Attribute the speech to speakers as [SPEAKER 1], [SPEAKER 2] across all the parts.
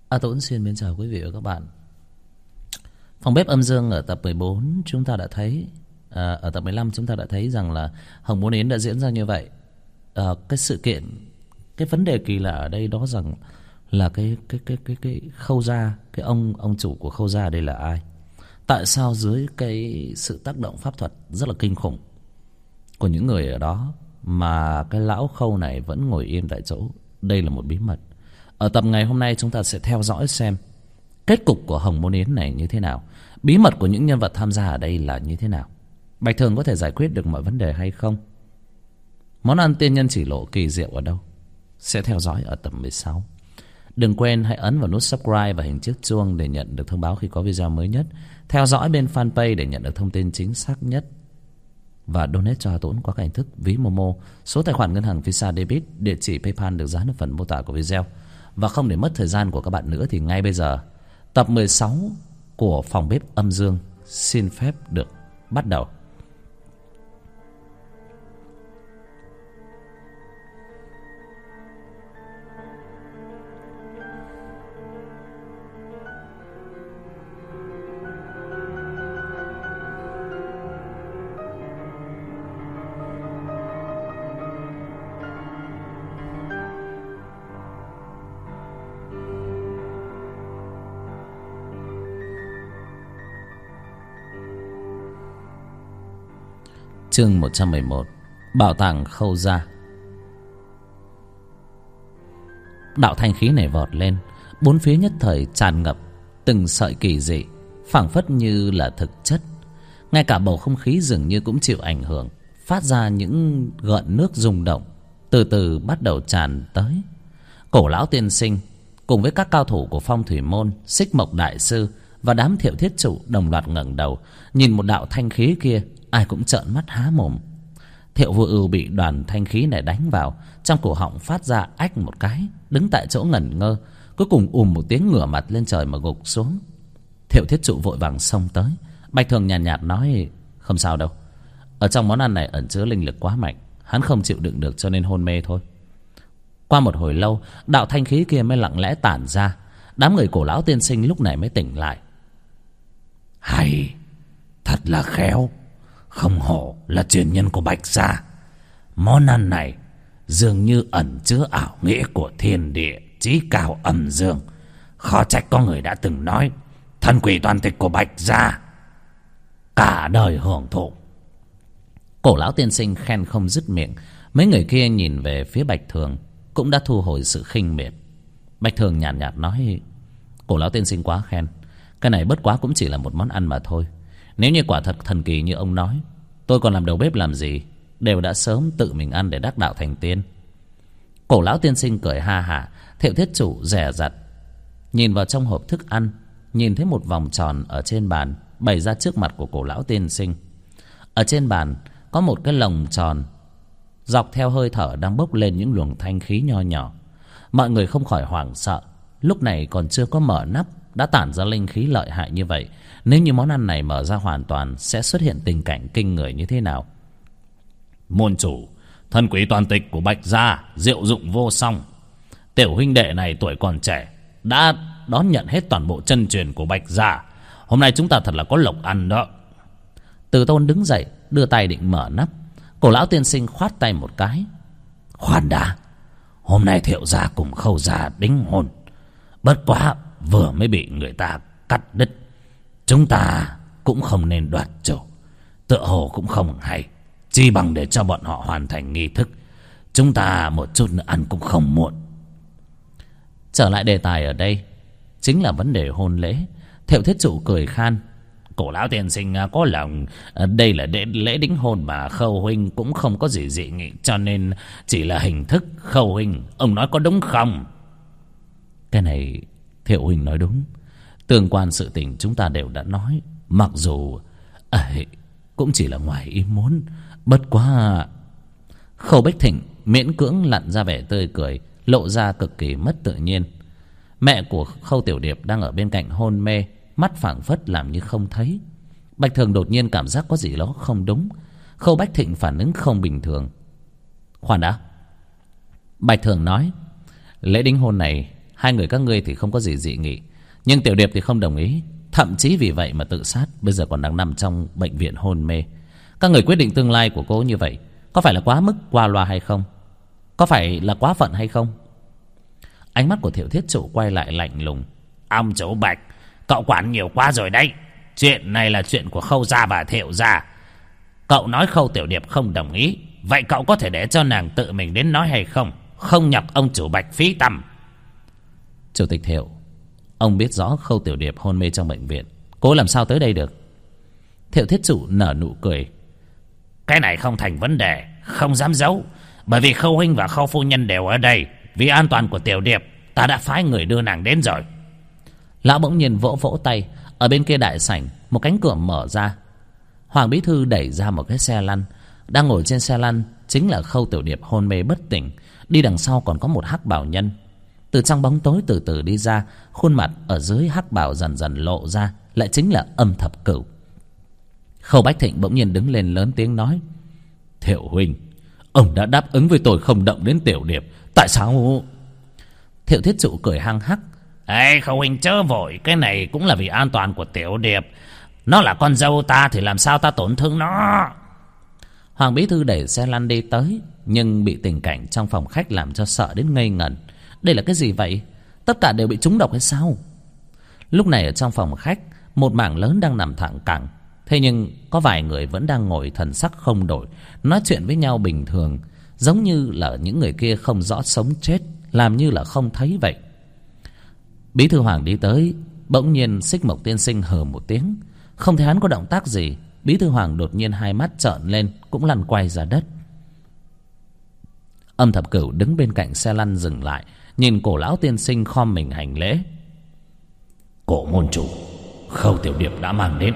[SPEAKER 1] Tuấn xin mến chào quý vị và các bạn. Phòng bếp âm dương ở tập 14 chúng ta đã thấy, ở tập 15 chúng ta đã thấy rằng là Hồng Môn Yến đã diễn ra như vậy. Cái sự kiện, cái vấn đề kỳ lạ ở đây đó rằng là cái Khâu Gia, cái ông chủ của Khâu Gia đây là ai? Tại sao dưới cái sự tác động pháp thuật rất là kinh khủng của những người ở đó mà cái lão Khâu này vẫn ngồi im tại chỗ? Đây là một bí mật. Ở tập ngày hôm nay chúng ta sẽ theo dõi xem kết cục của Hồng Môn Yến này như thế nào, bí mật của những nhân vật tham gia ở đây là như thế nào, Bạch Thường có thể giải quyết được mọi vấn đề hay không, món ăn tiên nhân chỉ lộ kỳ diệu ở đâu, sẽ theo dõi ở tập 16. Đừng quên hãy ấn vào nút subscribe và hình chiếc chuông để nhận được thông báo khi có video mới nhất. Theo dõi bên fanpage để nhận được thông tin chính xác nhất. Và donate cho Tuấn qua các hình thức ví Momo, số tài khoản ngân hàng Visa Debit, địa chỉ PayPal được dán ở phần mô tả của video. Và không để mất thời gian của các bạn nữa thì ngay bây giờ tập 16 của Phòng Bếp Âm Dương xin phép được bắt đầu. Chương 111: Bảo tàng Khâu Gia. Đạo thanh khí này vọt lên, bốn phía nhất thời tràn ngập từng sợi kỳ dị, phảng phất như là thực chất. Ngay cả bầu không khí dường như cũng chịu ảnh hưởng, phát ra những gợn nước rung động, từ từ bắt đầu tràn tới. Cổ lão tiên sinh cùng với các cao thủ của Phong Thủy Môn, Xích Mộc đại sư và đám Thiệu Thiết Trụ đồng loạt ngẩng đầu nhìn một đạo thanh khí kia. Ai cũng trợn mắt há mồm. Thiệu Vô Ưu bị đoàn thanh khí này đánh vào, trong cổ họng phát ra ách một cái, đứng tại chỗ ngẩn ngơ, cuối cùng một tiếng ngửa mặt lên trời mà gục xuống. Thiệu Thiết Trụ vội vàng xông tới. Bạch Thường nhàn nhạt nói: không sao đâu, ở trong món ăn này ẩn chứa linh lực quá mạnh, hắn không chịu đựng được cho nên hôn mê thôi. Qua một hồi lâu, đạo thanh khí kia mới lặng lẽ tản ra. Đám người cổ lão tiên sinh lúc này mới tỉnh lại.
[SPEAKER 2] Hay, thật là khéo, không hổ là truyền nhân của Bạch gia. Món ăn này dường như ẩn chứa ảo nghĩa của thiên địa chí cao âm dương. Khó trách có người đã từng nói thần quỷ toàn tịch của Bạch gia cả đời hưởng thụ.
[SPEAKER 1] Cổ lão tiên sinh khen không dứt miệng. Mấy người kia nhìn về phía Bạch Thường cũng đã thu hồi sự khinh miệt. Bạch Thường nhàn nhạt nói: cổ lão tiên sinh quá khen, cái này bất quá cũng chỉ là một món ăn mà thôi. Nếu như quả thật thần kỳ như ông nói, tôi còn làm đầu bếp làm gì, đều đã sớm tự mình ăn để đắc đạo thành tiên. Cổ lão tiên sinh cười ha hả. Thiệu Thiết Trụ dè dặt nhìn vào trong hộp thức ăn, nhìn thấy một vòng tròn ở trên bàn bày ra trước mặt của cổ lão tiên sinh. Ở trên bàn có một cái lồng tròn, dọc theo hơi thở đang bốc lên những luồng thanh khí nho nhỏ. Mọi người không khỏi hoảng sợ. Lúc này còn chưa có mở nắp đã tản ra linh khí lợi hại như vậy. Nếu như món ăn này mở ra hoàn toàn, sẽ xuất hiện tình cảnh kinh người như thế nào?
[SPEAKER 2] Môn chủ, thần quỷ toàn tịch của Bạch gia diệu dụng vô song. Tiểu huynh đệ này tuổi còn trẻ đã đón nhận hết toàn bộ chân truyền của Bạch gia. Hôm nay chúng ta thật là có lộc ăn đó.
[SPEAKER 1] Từ Tôn đứng dậy đưa tay định mở nắp. Cổ lão tiên sinh khoát tay một cái:
[SPEAKER 2] khoan đã, hôm nay Thiệu gia cùng Khâu gia đính hôn, bất quá vừa mới bị người ta cắt đứt. Chúng ta cũng không nên đoạt chủ, tựa hồ cũng không hay. Chi bằng để cho bọn họ hoàn thành nghi thức, chúng ta một chút nữa ăn cũng không muộn.
[SPEAKER 1] Trở lại đề tài ở đây chính là vấn đề hôn lễ. Thiệu Thiết Trụ cười khan:
[SPEAKER 2] cổ lão tiên sinh có lòng, đây là lễ đính hôn mà Khâu huynh cũng không có gì dị nghị, cho nên chỉ là hình thức. Khâu huynh, ông nói có đúng không?
[SPEAKER 1] Cái này Thiệu huynh nói đúng. Tương quan sự tình chúng ta đều đã nói, mặc dù cũng chỉ là ngoài ý muốn. Bất quá... Khâu Bách Thịnh miễn cưỡng lặn ra vẻ tươi cười, lộ ra cực kỳ mất tự nhiên. Mẹ của Khâu Tiểu Điệp đang ở bên cạnh hôn mê, mắt phảng phất làm như không thấy. Bạch Thường đột nhiên cảm giác có gì đó không đúng. Khâu Bách Thịnh phản ứng không bình thường. Khoan đã, Bạch Thường nói: lễ đính hôn này Hai người các ngươi thì không có gì dị nghị, nhưng Tiểu Điệp thì không đồng ý, thậm chí vì vậy mà tự sát, bây giờ còn đang nằm trong bệnh viện hôn mê. Các người quyết định tương lai của cô như vậy, có phải là quá mức qua loa hay không? Có phải là quá phận hay không? Ánh mắt của Thiệu Thiết Trụ quay lại lạnh lùng.
[SPEAKER 2] Ông chủ Bạch, cậu quản nhiều quá rồi đấy. Chuyện này là chuyện của Khâu gia và Thiệu gia. Cậu nói Khâu Tiểu Điệp không đồng ý, vậy cậu có thể để cho nàng tự mình đến nói hay không? Không nhọc ông chủ Bạch phí tầm.
[SPEAKER 1] Chủ tịch Thiệu, ông biết rõ Khâu Tiểu Điệp hôn mê trong bệnh viện, cô làm sao tới đây được?
[SPEAKER 2] Thiệu Thiết Trụ nở nụ cười. Cái này không thành vấn đề, không dám giấu. Bởi vì Khâu huynh và Khâu phu nhân đều ở đây. Vì an toàn của Tiểu Điệp, ta đã phái người đưa nàng đến rồi.
[SPEAKER 1] Lão bỗng nhiên vỗ vỗ tay. Ở bên kia đại sảnh, một cánh cửa mở ra. Hoàng bí thư đẩy ra một cái xe lăn. Đang ngồi trên xe lăn chính là Khâu Tiểu Điệp hôn mê bất tỉnh. Đi đằng sau còn có một hắc bào nhân. Từ trong bóng tối từ từ đi ra, khuôn mặt ở dưới hắc bào dần dần lộ ra, lại chính là Âm Thập Cửu. Khâu Bách Thịnh bỗng nhiên đứng lên lớn tiếng nói:
[SPEAKER 2] Thiệu huynh, ông đã đáp ứng với tôi không động đến Tiểu Điệp, tại sao?
[SPEAKER 1] Thiệu Thiết Trụ cười hăng hắc.
[SPEAKER 2] Ê, Khâu huynh chớ vội, cái này cũng là vì an toàn của Tiểu Điệp. Nó là con dâu ta thì làm sao ta tổn thương nó.
[SPEAKER 1] Hoàng bí thư đẩy xe lăn đi tới, nhưng bị tình cảnh trong phòng khách làm cho sợ đến ngây ngẩn. Đây là cái gì vậy? Tất cả đều bị trúng độc hay sao? Lúc này ở trong phòng khách, một mảng lớn đang nằm thẳng cẳng. Thế nhưng có vài người vẫn đang ngồi thần sắc không đổi, nói chuyện với nhau bình thường, giống như là những người kia không rõ sống chết, làm như là không thấy vậy. Bí thư Hoàng đi tới, bỗng nhiên Xích Mộc tiên sinh hừ một tiếng. Không thấy hắn có động tác gì, Bí thư Hoàng đột nhiên hai mắt trợn lên, cũng lăn quay ra đất. Âm Thập Cửu đứng bên cạnh xe lăn dừng lại, nhìn Cổ lão tiên sinh khom mình hành lễ.
[SPEAKER 2] Cổ môn chủ, Khâu Tiểu Điệp đã mang đến.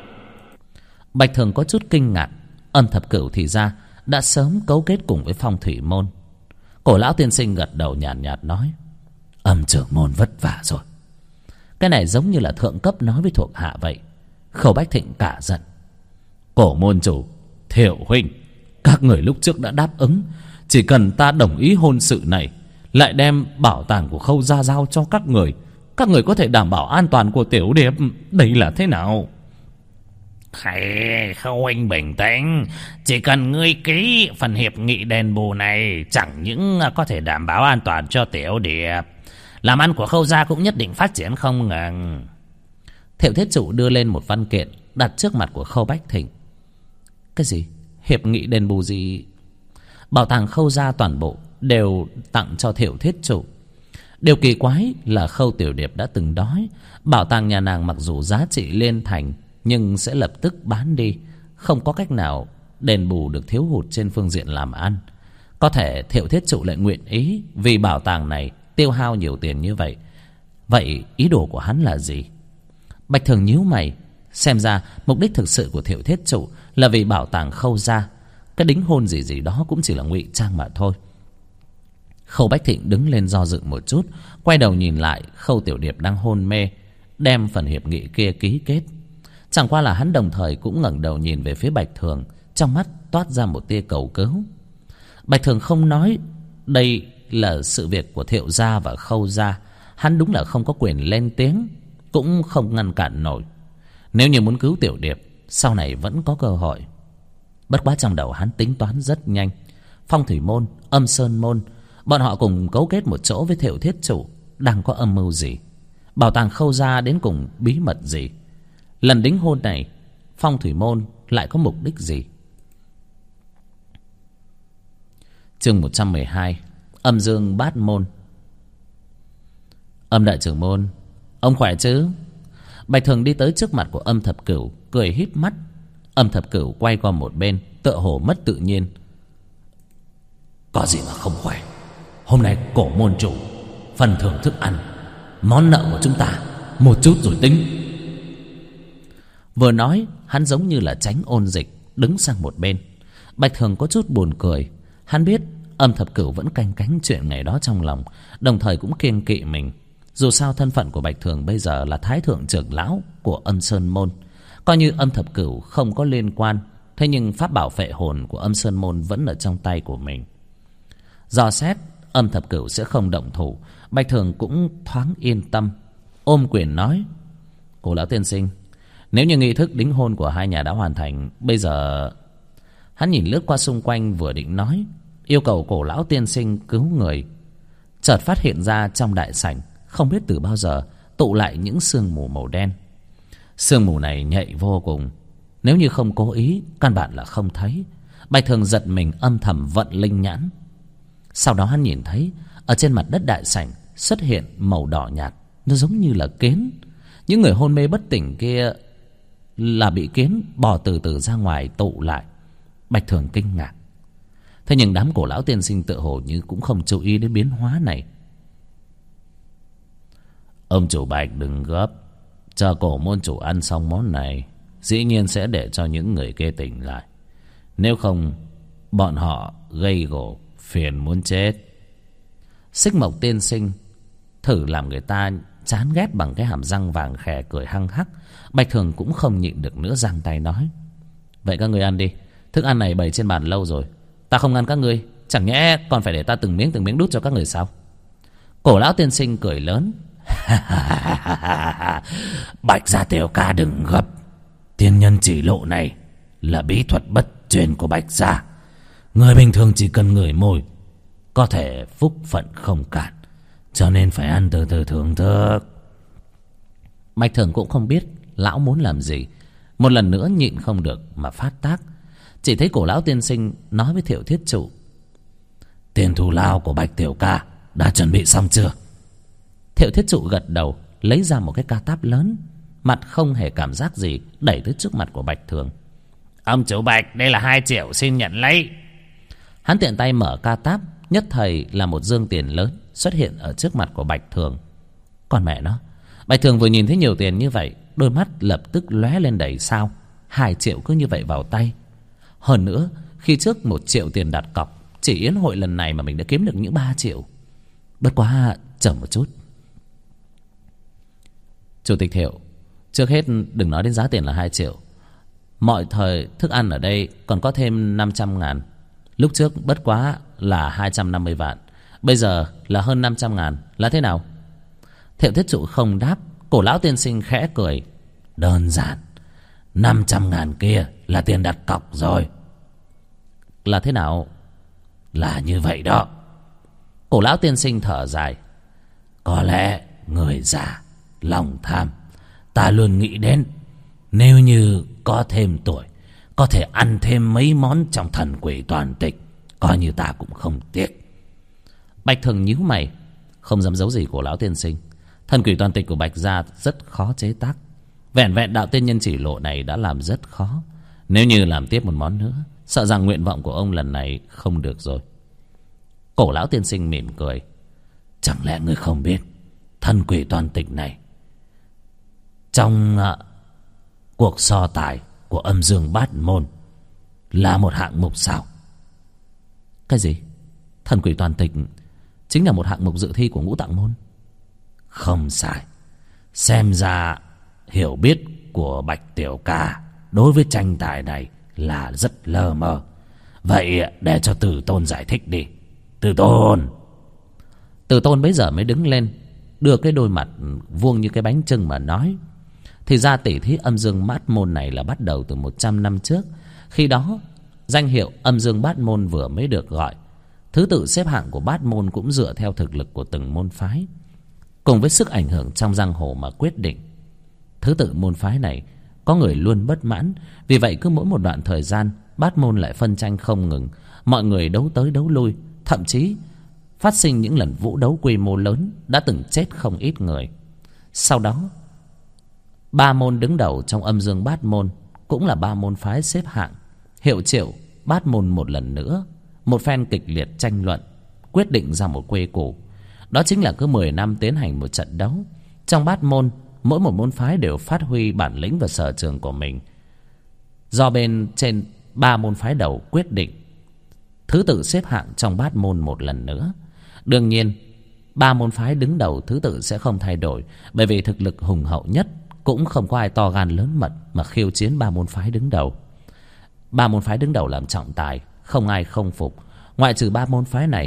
[SPEAKER 1] Bạch Thường có chút kinh ngạc. Âm Thập Cửu thì ra đã sớm cấu kết cùng với Phong Thủy môn. Cổ lão tiên sinh gật đầu nhàn nhạt nói:
[SPEAKER 2] Âm trưởng môn vất vả rồi.
[SPEAKER 1] Cái này giống như là thượng cấp nói với thuộc hạ vậy. Khâu Bách Thịnh cả giận.
[SPEAKER 2] Cổ môn chủ, Thiệu huynh, các người lúc trước đã đáp ứng, chỉ cần ta đồng ý hôn sự này, lại đem bảo tàng của Khâu gia giao cho các người có thể đảm bảo an toàn của Tiểu Điệp. Đây là thế nào? Hay, Khâu huynh bình tĩnh. Chỉ cần ngươi ký phần hiệp nghị đền bù này, chẳng những có thể đảm bảo an toàn cho Tiểu Điệp, làm ăn của Khâu gia cũng nhất định phát triển không ngừng.
[SPEAKER 1] Thiệu Thiết Trụ đưa lên một văn kiện đặt trước mặt của Khâu Bách Thịnh. Cái gì? Hiệp nghị đền bù gì? Bảo tàng Khâu gia toàn bộ đều tặng cho Thiệu Thiết Trụ. Điều kỳ quái là Khâu Tiểu Điệp đã từng đói. Bảo tàng nhà nàng mặc dù giá trị lên thành, nhưng sẽ lập tức bán đi, không có cách nào đền bù được thiếu hụt trên phương diện làm ăn. Có thể Thiệu Thiết Trụ lại nguyện ý vì bảo tàng này tiêu hao nhiều tiền như vậy. Vậy ý đồ của hắn là gì? Bạch Thường nhíu mày. Xem ra mục đích thực sự của Thiệu Thiết Trụ là vì bảo tàng Khâu gia. Cái đính hôn gì đó cũng chỉ là ngụy trang mà thôi. Khâu Bách Thịnh đứng lên do dự một chút, quay đầu nhìn lại Khâu Tiểu Điệp đang hôn mê, đem phần hiệp nghị kia ký kết. Chẳng qua là hắn đồng thời cũng ngẩng đầu nhìn về phía Bạch Thường, trong mắt toát ra một tia cầu cứu. Bạch Thường không nói đây là sự việc của Thiệu gia và Khâu gia. Hắn đúng là không có quyền lên tiếng, cũng không ngăn cản nổi. Nếu như muốn cứu Tiểu Điệp, sau này vẫn có cơ hội. Bất quá trong đầu hắn tính toán rất nhanh. Phong Thủy môn, Âm Sơn môn, bọn họ cùng cấu kết một chỗ với Thiệu Thiết Trụ, đang có âm mưu gì? Bảo tàng Khâu gia đến cùng bí mật gì? Lần đính hôn này, Phong Thủy môn lại có mục đích gì? Chương 112, Âm Dương Bát môn. Âm đại trưởng môn, ông khỏe chứ? Bạch Thường đi tới trước mặt của Âm Thập Cửu, cười híp mắt. Âm Thập Cửu quay qua một bên, tựa hồ mất tự nhiên.
[SPEAKER 2] Có gì mà không khỏe? Hôm nay cổ môn chủ phần thưởng thức ăn, món nợ của chúng ta một chút rồi tính.
[SPEAKER 1] Vừa nói, hắn giống như là tránh ôn dịch, đứng sang một bên. Bạch Thường có chút buồn cười. Hắn biết Âm Thập Cửu vẫn canh cánh chuyện ngày đó trong lòng, đồng thời cũng kiêng kỵ mình. Dù sao thân phận của Bạch Thường bây giờ là Thái Thượng trưởng lão của Âm Sơn môn. Coi như Âm Thập Cửu không có liên quan, thế nhưng pháp bảo phệ hồn của Âm Sơn môn vẫn ở trong tay của mình. Dò xét, Âm Thập Cửu sẽ không động thủ, Bạch Thường cũng thoáng yên tâm, ôm quyền nói: Cổ lão tiên sinh, nếu như nghi thức đính hôn của hai nhà đã hoàn thành, bây giờ... Hắn nhìn lướt qua xung quanh, vừa định nói yêu cầu cổ lão tiên sinh cứu người, chợt phát hiện ra trong đại sảnh không biết từ bao giờ tụ lại những sương mù màu đen. Sương mù này nhạy vô cùng, nếu như không cố ý căn bản là không thấy. Bạch Thường giật mình, âm thầm vận linh nhãn. Sau đó hắn nhìn thấy ở trên mặt đất đại sảnh xuất hiện màu đỏ nhạt, nó giống như là kiến. Những người hôn mê bất tỉnh kia là bị kiến bò từ từ ra ngoài tụ lại. Bạch Thường kinh ngạc. Thế nhưng đám cổ lão tiên sinh tự hồ như cũng không chú ý đến biến hóa này. Ông chủ Bạch đừng gấp, chờ cổ môn chủ ăn xong món này, dĩ nhiên sẽ để cho những người kia tỉnh lại. Nếu không, bọn họ gây gổ phiền muốn chết. Xích Mộc tiên sinh thử làm người ta chán ghét bằng cái hàm răng vàng khè cười hăng hắc. Bạch Thường cũng không nhịn được nữa, giang tay nói: Vậy các người ăn đi, thức ăn này bày trên bàn lâu rồi, ta không ngăn các ngươi, chẳng nhẽ còn phải để ta từng miếng đút cho các người sao? Cổ lão tiên sinh cười lớn:
[SPEAKER 2] Bạch gia tiểu ca đừng gấp, tiên nhân chỉ lộ này là bí thuật bất truyền của Bạch gia. Người bình thường chỉ cần ngửi mùi có thể phúc phận không cản, cho nên phải ăn từ từ thưởng thức.
[SPEAKER 1] Bạch Thường cũng không biết lão muốn làm gì, một lần nữa nhịn không được mà phát tác. Chỉ thấy cổ lão tiên sinh nói với Thiệu Thiết Trụ:
[SPEAKER 2] Tiền thù lao của Bạch tiểu ca đã chuẩn bị xong chưa?
[SPEAKER 1] Thiệu Thiết Trụ gật đầu, lấy ra một cái ca táp lớn, mặt không hề cảm giác gì, đẩy tới trước mặt của Bạch Thường.
[SPEAKER 2] Ông chủ Bạch, đây là 2 triệu, xin nhận lấy.
[SPEAKER 1] Hắn tiện tay mở ca táp, nhất thời là một dương tiền lớn xuất hiện ở trước mặt của Bạch Thường. Còn mẹ nó, Bạch Thường vừa nhìn thấy nhiều tiền như vậy, đôi mắt lập tức lóe lên đầy sao. 2 triệu cứ như vậy vào tay. Hơn nữa, khi trước 1 triệu tiền đặt cọc, chỉ yến hội lần này mà mình đã kiếm được những 3 triệu. Bất quá chờ một chút. Chủ tịch Thiệu, trước hết đừng nói đến giá tiền là 2 triệu. Mọi thời thức ăn ở đây còn có thêm 500.000. Lúc trước bất quá là 250 vạn, bây giờ là hơn 500.000, là thế nào? Thiệu Thiết Trụ không đáp. Cổ lão tiên sinh khẽ cười:
[SPEAKER 2] Đơn giản, 500.000 kia là tiền đặt cọc rồi.
[SPEAKER 1] Là thế nào?
[SPEAKER 2] Là như vậy đó.
[SPEAKER 1] Cổ lão tiên sinh thở dài:
[SPEAKER 2] Có lẽ người già lòng tham, ta luôn nghĩ đến nếu như có thêm tuổi, có thể ăn thêm mấy món trong thần quỷ toàn tịch, coi như ta cũng không tiếc.
[SPEAKER 1] Bạch Thường nhíu mày, không dám giấu gì cổ lão tiên sinh. Thần quỷ toàn tịch của Bạch gia rất khó chế tác, vẹn vẹn đạo tiên nhân chỉ lộ này đã làm rất khó. Nếu như làm tiếp một món nữa, sợ rằng nguyện vọng của ông lần này không được rồi. Cổ lão tiên sinh mỉm cười:
[SPEAKER 2] Chẳng lẽ ngươi không biết thần quỷ toàn tịch này trong cuộc so tài của âm dương bát môn là một hạng mục sao?
[SPEAKER 1] Cái gì? Thần quỷ toàn tịch chính là một hạng mục dự thi của ngũ tạng môn?
[SPEAKER 2] Không sai. Xem ra hiểu biết của Bạch tiểu ca đối với tranh tài này là rất lơ mơ. Vậy để cho Từ Tôn giải thích đi. Từ Tôn.
[SPEAKER 1] Từ Tôn bấy giờ mới đứng lên, đưa cái đôi mặt vuông như cái bánh chưng mà nói: Thì ra tỷ thí âm dương bát môn này là bắt đầu từ 100 năm trước. Khi đó danh hiệu âm dương bát môn vừa mới được gọi. Thứ tự xếp hạng của bát môn cũng dựa theo thực lực của từng môn phái, cùng với sức ảnh hưởng trong giang hồ mà quyết định. Thứ tự môn phái này có người luôn bất mãn, vì vậy cứ mỗi một đoạn thời gian bát môn lại phân tranh không ngừng. Mọi người đấu tới đấu lui, thậm chí phát sinh những lần vũ đấu quy mô lớn, đã từng chết không ít người. Sau đó 3 môn đứng đầu trong âm dương bát môn cũng là 3 môn phái xếp hạng, hiệu triệu bát môn một lần nữa. Một phen kịch liệt tranh luận quyết định ra một quy củ, đó chính là cứ 10 năm tiến hành một trận đấu. Trong bát môn, mỗi một môn phái đều phát huy bản lĩnh và sở trường của mình, do bên trên 3 môn phái đầu quyết định thứ tự xếp hạng trong bát môn một lần nữa. Đương nhiên 3 môn phái đứng đầu thứ tự sẽ không thay đổi, bởi vì thực lực hùng hậu nhất cũng không có ai to gan lớn mật mà khiêu chiến 3 môn phái đứng đầu. 3 môn phái đứng đầu làm trọng tài, không ai không phục. Ngoại trừ 3 môn phái này,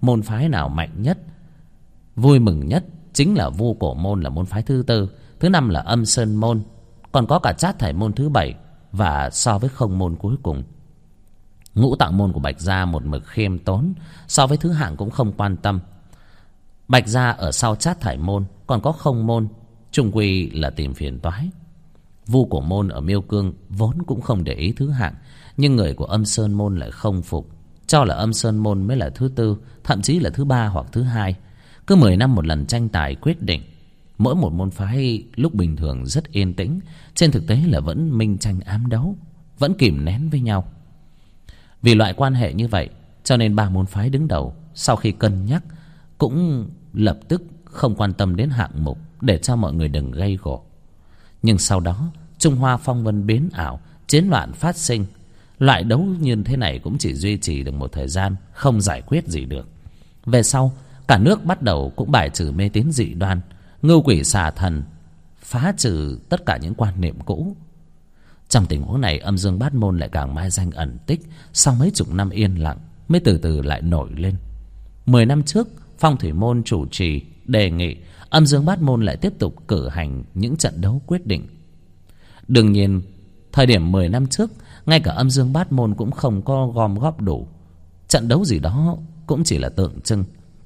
[SPEAKER 1] môn phái nào mạnh nhất, vui mừng nhất chính là Vu Cổ môn là môn phái thứ tư, thứ năm là Âm Sơn môn, còn có cả Trát Thải môn thứ bảy, và so với Không môn cuối cùng. Ngũ Tạng môn của Bạch gia một mực khiêm tốn, so với thứ hạng cũng không quan tâm. Bạch gia ở sau Trát Thải môn, còn có Không môn, chung quy là tìm phiền toái. Vu Cổ môn ở Miêu Cương vốn cũng không để ý thứ hạng, nhưng người của Âm Sơn môn lại không phục, cho là Âm Sơn môn mới là thứ tư, thậm chí là thứ ba hoặc thứ hai. Cứ 10 năm một lần tranh tài quyết định. Mỗi một môn phái lúc bình thường rất yên tĩnh, trên thực tế là vẫn minh tranh ám đấu, vẫn kìm nén với nhau. Vì loại quan hệ như vậy, cho nên ba môn phái đứng đầu sau khi cân nhắc cũng lập tức không quan tâm đến hạng mục, để cho mọi người đừng gây gổ. Nhưng sau đó Trung Hoa phong vân biến ảo, chiến loạn phát sinh. Loại đấu như thế này cũng chỉ duy trì được một thời gian, không giải quyết gì được. Về sau cả nước bắt đầu cũng bài trừ mê tín dị đoan, ngưu quỷ xà thần, phá trừ tất cả những quan niệm cũ. Trong tình huống này, Âm Dương Bát môn lại càng mai danh ẩn tích, sau mấy chục năm yên lặng mới từ từ lại nổi lên. 10 năm trước, Phong Thủy môn chủ trì đề nghị Âm Dương Bát môn lại tiếp tục cử hành những trận đấu quyết định. Đương nhiên, thời điểm 10 năm trước, ngay cả Âm Dương Bát môn cũng không có gom góp đủ, trận đấu gì đó cũng chỉ là tượng trưng.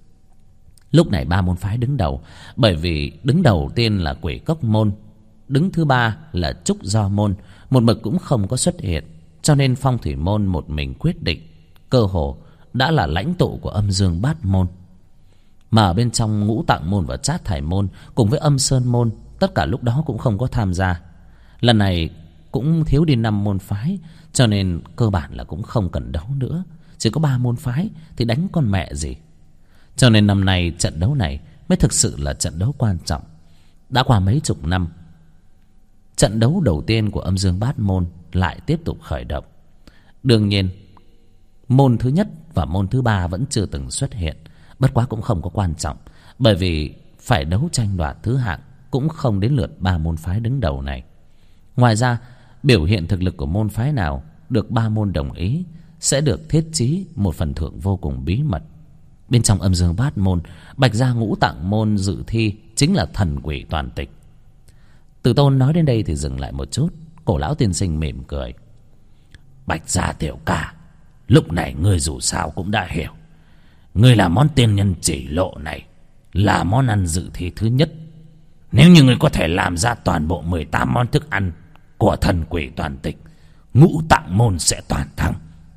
[SPEAKER 1] Lúc này ba môn phái đứng đầu, bởi vì đứng đầu tiên là Quỷ Cốc môn, đứng thứ ba là Trúc Do môn, một mực cũng không có xuất hiện, cho nên Phong Thủy môn một mình quyết định, cơ hồ đã là lãnh tụ của Âm Dương Bát môn. Mà ở bên trong Ngũ Tạng môn và Trát Thải môn cùng với Âm Sơn môn, tất cả lúc đó cũng không có tham gia. Lần này cũng thiếu đi 5 môn phái, cho nên cơ bản là cũng không cần đấu nữa. Chỉ có 3 môn phái thì đánh con mẹ gì. Cho nên năm nay trận đấu này mới thực sự là trận đấu quan trọng. Đã qua mấy chục năm, trận đấu đầu tiên của Âm Dương Bát môn lại tiếp tục khởi động. Đương nhiên môn thứ nhất và môn thứ ba vẫn chưa từng xuất hiện, bất quá cũng không có quan trọng, bởi vì phải đấu tranh đoạt thứ hạng cũng không đến lượt 3 môn phái đứng đầu này. Ngoài ra, biểu hiện thực lực của môn phái nào được 3 môn đồng ý sẽ được thiết trí một phần thưởng vô cùng bí mật. Bên trong Âm Dương Bát môn, Bạch gia Ngũ Tạng môn dự thi chính là thần quỷ toàn tịch. Từ Tôn nói đến đây thì dừng lại một chút. Cổ lão tiên sinh mỉm cười. Bạch gia tiểu ca, lúc này ngươi dù sao cũng đã hiểu, ngươi là món tiên nhân chỉ lộ này là món ăn dự thi thứ nhất. Nếu như ngươi có thể làm ra toàn bộ 18 món thức ăn của thần quỷ toàn tịch, Ngũ Tạng môn sẽ toàn thắng.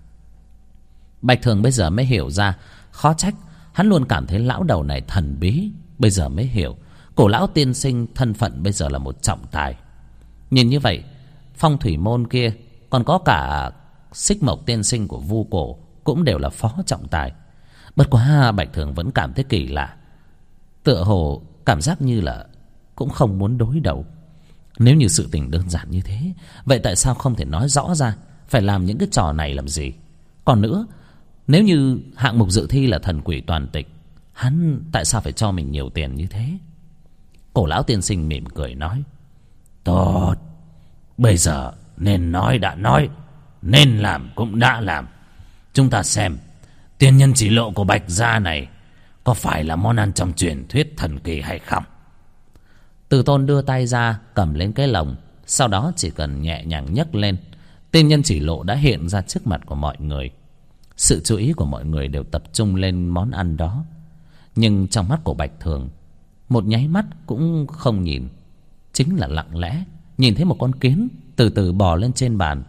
[SPEAKER 1] Bạch Thường bây giờ mới hiểu ra, khó trách hắn luôn cảm thấy lão đầu này thần bí. Bây giờ mới hiểu cổ lão tiên sinh thân phận bây giờ là một trọng tài. Nhìn như vậy, Phong Thủy môn kia còn có cả Xích Mộc tiên sinh của Vu Cổ cũng đều là phó trọng tài. Bất quá Bạch Thường vẫn cảm thấy kỳ lạ, tựa hồ cảm giác như là cũng không muốn đối đầu. Nếu như sự tình đơn giản như thế, vậy tại sao không thể nói rõ ra, phải làm những cái trò này làm gì? Còn nữa, nếu như hạng mục dự thi là thần quỷ toàn tịch, hắn tại sao phải cho mình nhiều tiền như thế? Cổ lão tiên sinh mỉm cười nói. Tốt, bây giờ nên nói đã nói, nên làm cũng đã làm. Chúng ta xem tiên nhân chỉ lộ của Bạch gia này có phải là món ăn trong truyền thuyết thần kỳ hay không? Từ Tôn đưa tay ra cầm lên cái lồng, sau đó chỉ cần nhẹ nhàng nhấc lên, tiên nhân chỉ lộ đã hiện ra trước mặt của mọi người. Sự chú ý của mọi người đều tập trung lên món ăn đó, nhưng trong mắt của Bạch Thường một nháy mắt cũng không nhìn, chính là lặng lẽ nhìn thấy một con kiến từ từ bò lên trên bàn.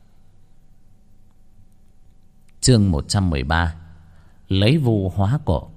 [SPEAKER 1] Chương 113: Lấy vu hóa cổ.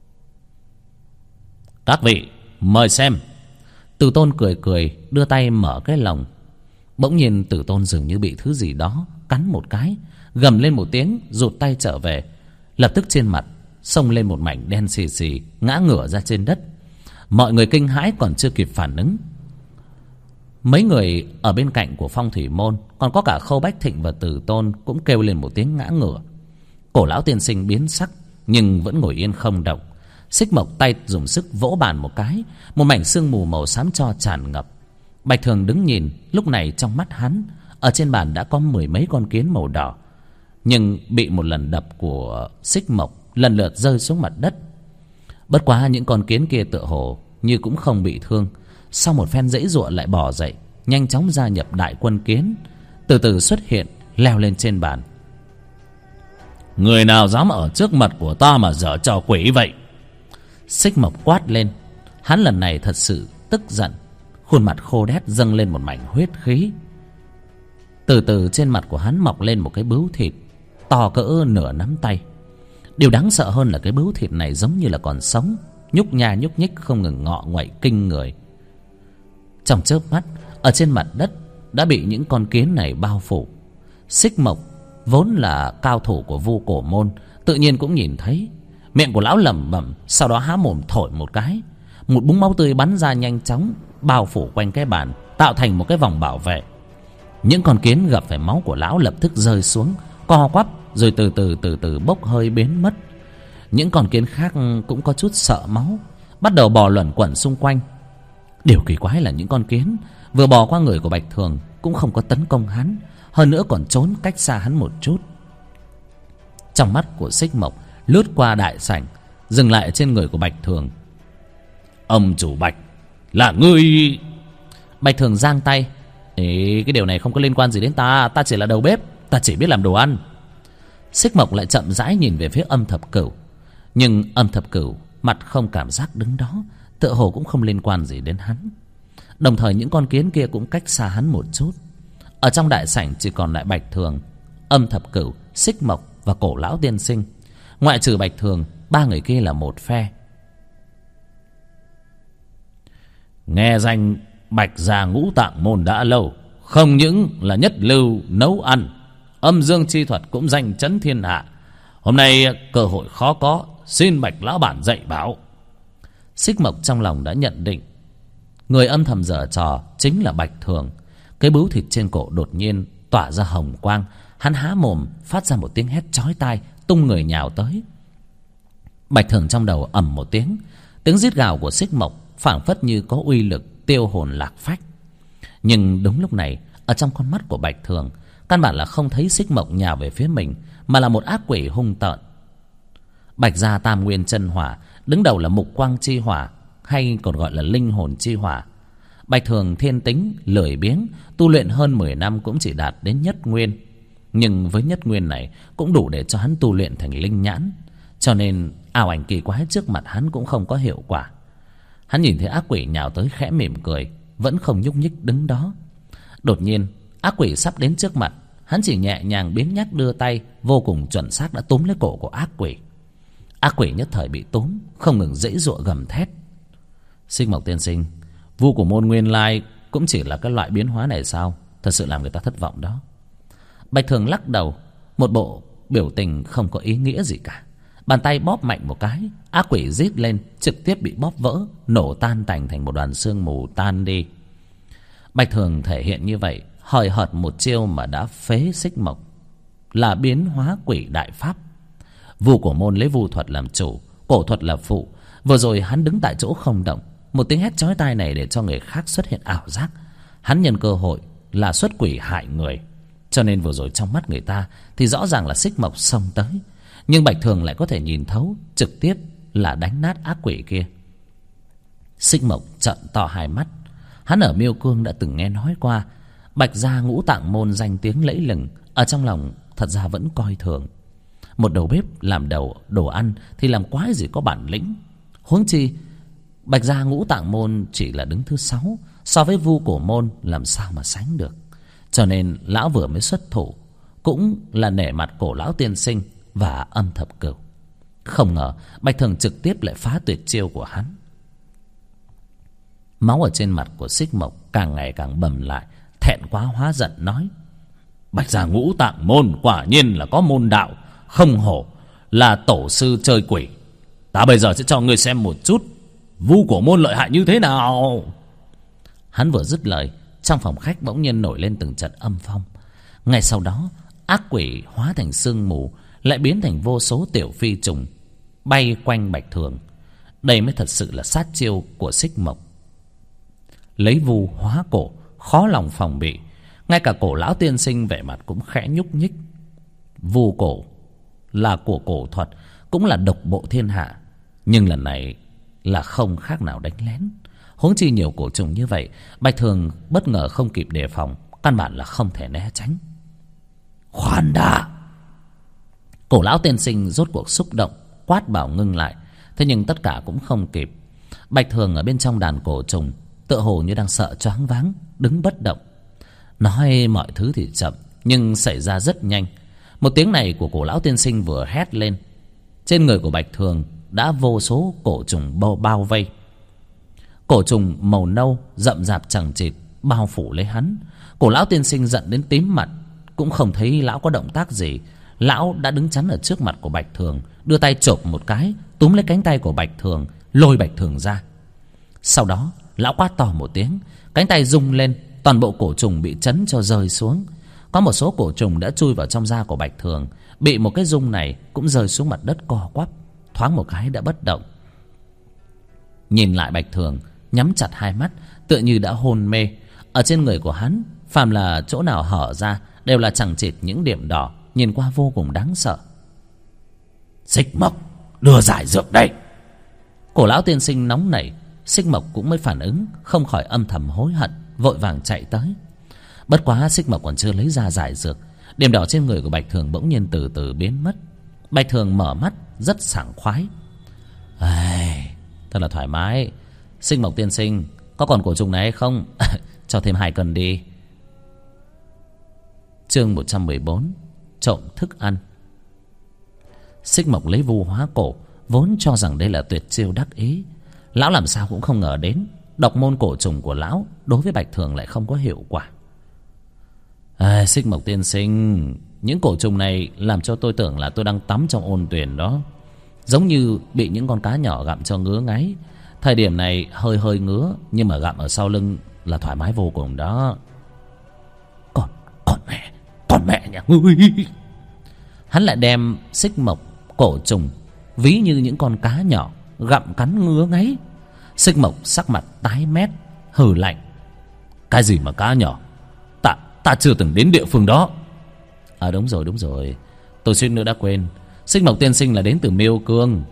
[SPEAKER 1] Các vị mời xem. Từ Tôn cười cười đưa tay mở cái lồng. Bỗng nhiên Từ Tôn dường như bị thứ gì đó cắn một cái, gầm lên một tiếng rụt tay trở về. Lập tức trên mặt xông lên một mảnh đen xì xì, ngã ngửa ra trên đất. Mọi người kinh hãi còn chưa kịp phản ứng. Mấy người ở bên cạnh của Phong Thủy môn, còn có cả Khâu Bách Thịnh và Từ Tôn cũng kêu lên một tiếng ngã ngửa. Cổ lão tiên sinh biến sắc nhưng vẫn ngồi yên không động. Xích Mộc tay dùng sức vỗ bàn một cái, một mảnh sương mù màu xám tro tràn ngập. Bạch Thường đứng nhìn, lúc này trong mắt hắn, ở trên bàn đã có 10 mấy con kiến màu đỏ, nhưng bị một lần đập của Xích Mộc lần lượt rơi xuống mặt đất. Bất quá những con kiến kia tựa hồ như cũng không bị thương, sau một phen giãy giụa lại bò dậy, nhanh chóng gia nhập đại quân kiến, từ từ xuất hiện, leo lên trên bàn.
[SPEAKER 2] Người nào dám ở trước mặt của ta mà giở trò quỷ vậy?
[SPEAKER 1] Xích Mộc quát lên. Hắn lần này thật sự tức giận, khuôn mặt khô đét dâng lên một mảnh huyết khí. Từ từ trên mặt của hắn mọc lên một cái bướu thịt to cỡ nửa nắm tay. Điều đáng sợ hơn là cái bướu thịt này giống như là còn sống, nhúc nha nhúc nhích không ngừng ngọ nguậy kinh người. Trong chớp mắt, ở trên mặt đất đã bị những con kiến này bao phủ. Xích Mộc vốn là cao thủ của Vu Cổ Môn, tự nhiên cũng nhìn thấy. Miệng của lão lẩm bẩm, sau đó há mồm thổi một cái, một búng máu tươi bắn ra nhanh chóng, bao phủ quanh cái bàn, tạo thành một cái vòng bảo vệ. Những con kiến gặp phải máu của lão lập tức rơi xuống, co quắp, rồi từ từ bốc hơi biến mất. Những con kiến khác cũng có chút sợ máu, bắt đầu bò luẩn quẩn xung quanh. Điều kỳ quái là những con kiến vừa bò qua người của Bạch Thường cũng không có tấn công hắn, hơn nữa còn trốn cách xa hắn một chút. Trong mắt của Xích Mộc lướt qua đại sảnh, dừng lại trên người của Bạch Thường.
[SPEAKER 2] Ông chủ Bạch, là ngươi?
[SPEAKER 1] Bạch Thường giang tay. Ê, cái điều này không có liên quan gì đến ta, ta chỉ là đầu bếp, ta chỉ biết làm đồ ăn. Xích Mộc lại chậm rãi nhìn về phía Âm Thập Cửu, nhưng Âm Thập Cửu mặt không cảm giác đứng đó, tựa hồ cũng không liên quan gì đến hắn. Đồng thời những con kiến kia cũng cách xa hắn một chút. Ở trong đại sảnh chỉ còn lại Bạch Thường, Âm Thập Cửu, Xích Mộc và Cổ lão tiên sinh. Ngoại trừ Bạch Thường, ba người kia là một phe.
[SPEAKER 2] Nghe danh Bạch gia Ngũ Tạng Môn đã lâu, không những là nhất lưu nấu ăn, âm dương chi thuật cũng danh chấn thiên hạ. Hôm nay cơ hội khó có, xin Bạch lão bản dạy bảo.
[SPEAKER 1] Xích Mộc trong lòng đã nhận định người âm thầm giở trò chính là Bạch Thường. Cái bướu thịt trên cổ đột nhiên tỏa ra hồng quang, hắn há mồm phát ra một tiếng hét chói tai, tung người nhào tới. Bạch Thường trong đầu ầm một tiếng, tiếng rít gào của Xích Mộc phảng phất như có uy lực tiêu hồn lạc phách. Nhưng đúng lúc này, ở trong con mắt của Bạch Thường căn bản là không thấy Xích Mộc nhào về phía mình, mà là một ác quỷ hung tợn. Bạch gia Tam Nguyên chân hỏa, đứng đầu là Mục Quang chi hỏa, hay còn gọi là linh hồn chi hỏa. Bạch Thường thiên tính lười biếng, tu luyện hơn 10 năm cũng chỉ đạt đến nhất nguyên, nhưng với nhất nguyên này cũng đủ để cho hắn tu luyện thành linh nhãn, cho nên ảo ảnh kỳ quái trước mặt hắn cũng không có hiệu quả. Hắn nhìn thấy ác quỷ nhào tới khẽ mỉm cười, vẫn không nhúc nhích đứng đó. Đột nhiên ác quỷ sắp đến trước mặt, hắn chỉ nhẹ nhàng biếng nhác đưa tay, vô cùng chuẩn xác đã túm lấy cổ của ác quỷ. Ác quỷ nhất thời bị túm, không ngừng giãy giụa gầm thét. Xích Mộc tiên sinh, Vu của môn nguyên lai cũng chỉ là cái loại biến hóa này sao? Thật sự làm người ta thất vọng đó. Bạch Thường lắc đầu, một bộ biểu tình không có ý nghĩa gì cả. Bàn tay bóp mạnh một cái, ác quỷ rít lên, trực tiếp bị bóp vỡ, nổ tan tành thành một đoàn sương mù tan đi. Bạch Thường thể hiện như vậy, hời hợt một chiêu mà đã phế Xích Mộc, là biến hóa quỷ đại pháp. Vu của môn lấy vu thuật làm chủ, cổ thuật là phụ. Vừa rồi hắn đứng tại chỗ không động, một tiếng hét chói tai này để cho người khác xuất hiện ảo giác hắn nhân cơ hội là xuất quỷ hại người. Cho nên vừa rồi trong mắt người ta thì rõ ràng là Xích Mộc xông tới, nhưng Bạch Thường lại có thể nhìn thấu, trực tiếp là đánh nát ác quỷ kia. Xích Mộc trợn to hai mắt. Hắn ở Miêu Cương đã từng nghe nói qua Bạch gia Ngũ Tạng Môn danh tiếng lẫy lừng, ở trong lòng thật ra vẫn coi thường. Một đầu bếp làm đồ ăn thì làm quái gì có bản lĩnh. Huống chi Bạch gia Ngũ Tạng Môn chỉ là đứng thứ 6, so với Vu Cổ Môn làm sao mà sánh được. Cho nên lão vừa mới xuất thủ cũng là nể mặt Cổ lão tiên sinh và Âm Thập Cửu. Không ngờ Bạch Thường trực tiếp lại phá tuyệt chiêu của hắn. Máu ở trên mặt của Xích Mộc càng ngày càng bầm lại, thẹn quá hóa giận nói:
[SPEAKER 2] Bạch gia Ngũ Tạng Môn quả nhiên là có môn đạo, không hổ là tổ sư chơi quỷ. Ta bây giờ sẽ cho ngươi xem một chút Vu Cổ Môn lợi hại như thế nào.
[SPEAKER 1] Hắn vừa dứt lời, trong phòng khách bỗng nhiên nổi lên từng trận âm phong. Ngay sau đó ác quỷ hóa thành sương mù, lại biến thành vô số tiểu phi trùng bay quanh Bạch Thường. Đây mới thật sự là sát chiêu của Xích Mộc. Lấy vu hóa cổ, khó lòng phòng bị. Ngay cả Cổ lão tiên sinh vẻ mặt cũng khẽ nhúc nhích. Vu cổ là của cổ thuật, cũng là độc bộ thiên hạ, nhưng lần này là không khác nào đánh lén. Huống chi nhiều cổ trùng như vậy, Bạch Thường bất ngờ không kịp đề phòng, căn bản là không thể né tránh.
[SPEAKER 2] Khoan đã!
[SPEAKER 1] Cổ lão tiên sinh rốt cuộc xúc động, quát bảo ngưng lại. Thế nhưng tất cả cũng không kịp. Bạch Thường ở bên trong đàn cổ trùng tựa hồ như đang sợ choáng váng, đứng bất động. Nói mọi thứ thì chậm, nhưng xảy ra rất nhanh. Một tiếng này của cổ lão tiên sinh vừa hét lên, trên người của Bạch Thường đã vô số cổ trùng bao vây. Cổ trùng màu nâu rậm rạp chằng chịt bao phủ lấy hắn. Cổ lão tiên sinh giận đến tím mặt, cũng không thấy lão có động tác gì. Lão đã đứng chắn ở trước mặt của Bạch Thường, đưa tay chộp một cái, túm lấy cánh tay của Bạch Thường, lôi Bạch Thường ra. Sau đó lão quát to một tiếng, cánh tay rung lên, toàn bộ cổ trùng bị chấn cho rơi xuống. Có một số cổ trùng đã chui vào trong da của Bạch Thường, bị một cái rung này cũng rơi xuống mặt đất co quắp, thoáng một cái đã bất động. Nhìn lại Bạch Thường nhắm chặt hai mắt, tựa như đã hôn mê. Ở trên người của hắn, phàm là chỗ nào hở ra đều là chằng chịt những điểm đỏ, nhìn qua vô cùng đáng sợ.
[SPEAKER 2] Xích Mộc, đưa giải dược đây!
[SPEAKER 1] Cổ lão tiên sinh nóng nảy. Xích Mộc cũng mới phản ứng, không khỏi âm thầm hối hận, vội vàng chạy tới. Bất quá Xích Mộc còn chưa lấy ra giải dược, điểm đỏ trên người của Bạch Thường bỗng nhiên từ từ biến mất. Bạch Thường mở mắt rất sảng khoái. Thật là thoải mái. Xích Mộc tiên sinh, có còn cổ trùng này hay không? Cho thêm 2 cân đi. Chương 114, trộm thức ăn. Xích Mộc lấy vu hóa cổ, vốn cho rằng đây là tuyệt chiêu đắc ý. Lão làm sao cũng không ngờ đến độc môn cổ trùng của lão đối với Bạch Thường lại không có hiệu quả. Xích Mộc tiên sinh, những cổ trùng này làm cho tôi tưởng là tôi đang tắm trong ôn tuyền đó, giống như bị những con cá nhỏ gặm cho ngứa ngáy. Thời điểm này hơi ngứa, nhưng mà gặm ở sau lưng là thoải mái vô cùng đó.
[SPEAKER 2] Con mẹ nhà ngươi!
[SPEAKER 1] Hắn lại đem Xích Mộc cổ trùng ví như những con cá nhỏ gặm cắn ngứa ngáy. Xích Mộc sắc mặt tái mét, hừ lạnh.
[SPEAKER 2] Cái gì mà cá nhỏ? Ta chưa từng đến địa phương đó.
[SPEAKER 1] Đúng rồi, tôi suýt nữa đã quên. Xích Mộc tiên sinh là đến từ Miêu Cương.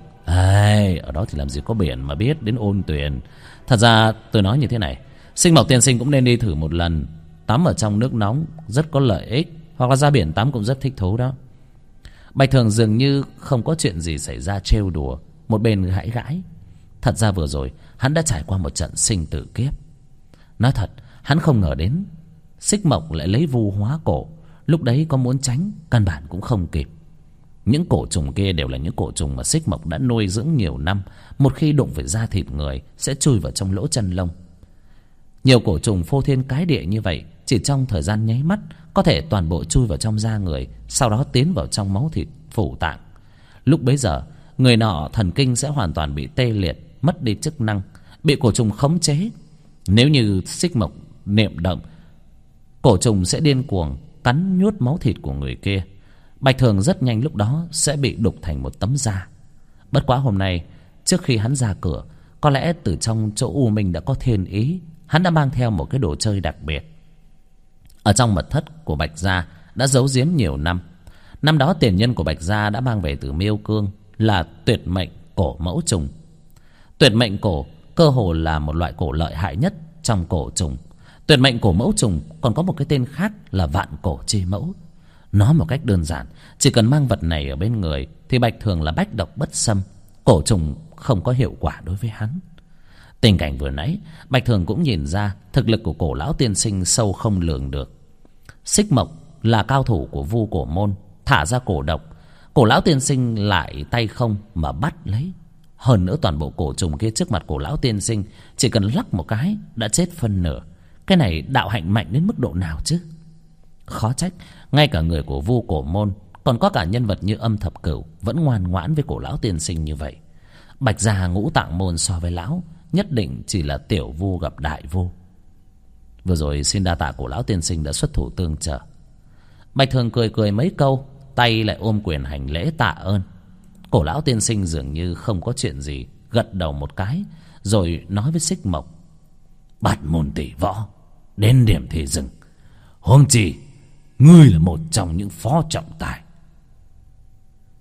[SPEAKER 1] Ở đó thì làm gì có biển mà biết đến ôn tuyền. Thật ra tôi nói như thế này, Xích Mộc tiên sinh cũng nên đi thử một lần. Tắm ở trong nước nóng rất có lợi ích, hoặc là ra biển tắm cũng rất thích thú đó. Bạch Thường dường như không có chuyện gì xảy ra, trêu đùa, một bên gãi gãi. Thật ra vừa rồi hắn đã trải qua một trận sinh tử kiếp. Nói thật, hắn không ngờ đến Xích Mộc lại lấy vu hóa cổ. Lúc đấy có muốn tránh, căn bản cũng không kịp. Những cổ trùng kia đều là những cổ trùng mà Xích Mộc đã nuôi dưỡng nhiều năm. Một khi đụng phải da thịt người sẽ chui vào trong lỗ chân lông. Nhiều cổ trùng phô thiên cái địa như vậy, chỉ trong thời gian nháy mắt có thể toàn bộ chui vào trong da người, sau đó tiến vào trong máu thịt phủ tạng. Lúc bấy giờ người nọ thần kinh sẽ hoàn toàn bị tê liệt, mất đi chức năng, bị cổ trùng khống chế. Nếu như Xích Mộc niệm động, cổ trùng sẽ điên cuồng cắn nuốt máu thịt của người kia. Bạch Thường rất nhanh lúc đó sẽ bị đục thành một tấm da. Bất quá hôm nay, trước khi hắn ra cửa, có lẽ từ trong chỗ U Minh đã có thiên ý, hắn đã mang theo một cái đồ chơi đặc biệt. Ở trong mật thất của Bạch gia đã giấu giếm nhiều năm. Năm đó tiền nhân của Bạch gia đã mang về từ Miêu Cương là tuyệt mệnh cổ mẫu trùng. Tuyệt mệnh cổ cơ hồ là một loại cổ lợi hại nhất trong cổ trùng. Tuyệt mệnh cổ mẫu trùng còn có một cái tên khác là vạn cổ chi mẫu. Nói một cách đơn giản, chỉ cần mang vật này ở bên người thì Bạch Thường là bách độc bất xâm, cổ trùng không có hiệu quả đối với hắn. Tình cảnh vừa nãy, Bạch Thường cũng nhìn ra thực lực của cổ lão tiên sinh sâu không lường được. Xích Mộc là cao thủ của vu cổ môn, thả ra cổ độc, cổ lão tiên sinh lại tay không mà bắt lấy. Hơn nữa toàn bộ cổ trùng kia trước mặt cổ lão tiên sinh chỉ cần lắc một cái đã chết phân nửa. Cái này đạo hạnh mạnh đến mức độ nào chứ? Khó trách ngay cả người của vu cổ môn, còn có cả nhân vật như Âm Thập Cửu vẫn ngoan ngoãn với cổ lão tiên sinh như vậy. Bạch gia ngũ tạng môn so với lão nhất định chỉ là tiểu vu gặp đại vu. Vừa rồi xin đa tạ cổ lão tiên sinh đã xuất thủ tương trợ. Bạch Thường cười cười mấy câu, tay lại ôm quyền hành lễ tạ ơn. Cổ lão tiên sinh dường như không có chuyện gì, gật đầu một cái rồi nói với Xích Mộc:
[SPEAKER 2] Bát môn tỷ võ đến điểm thì dừng, huống chi ngươi là một trong những phó trọng tài.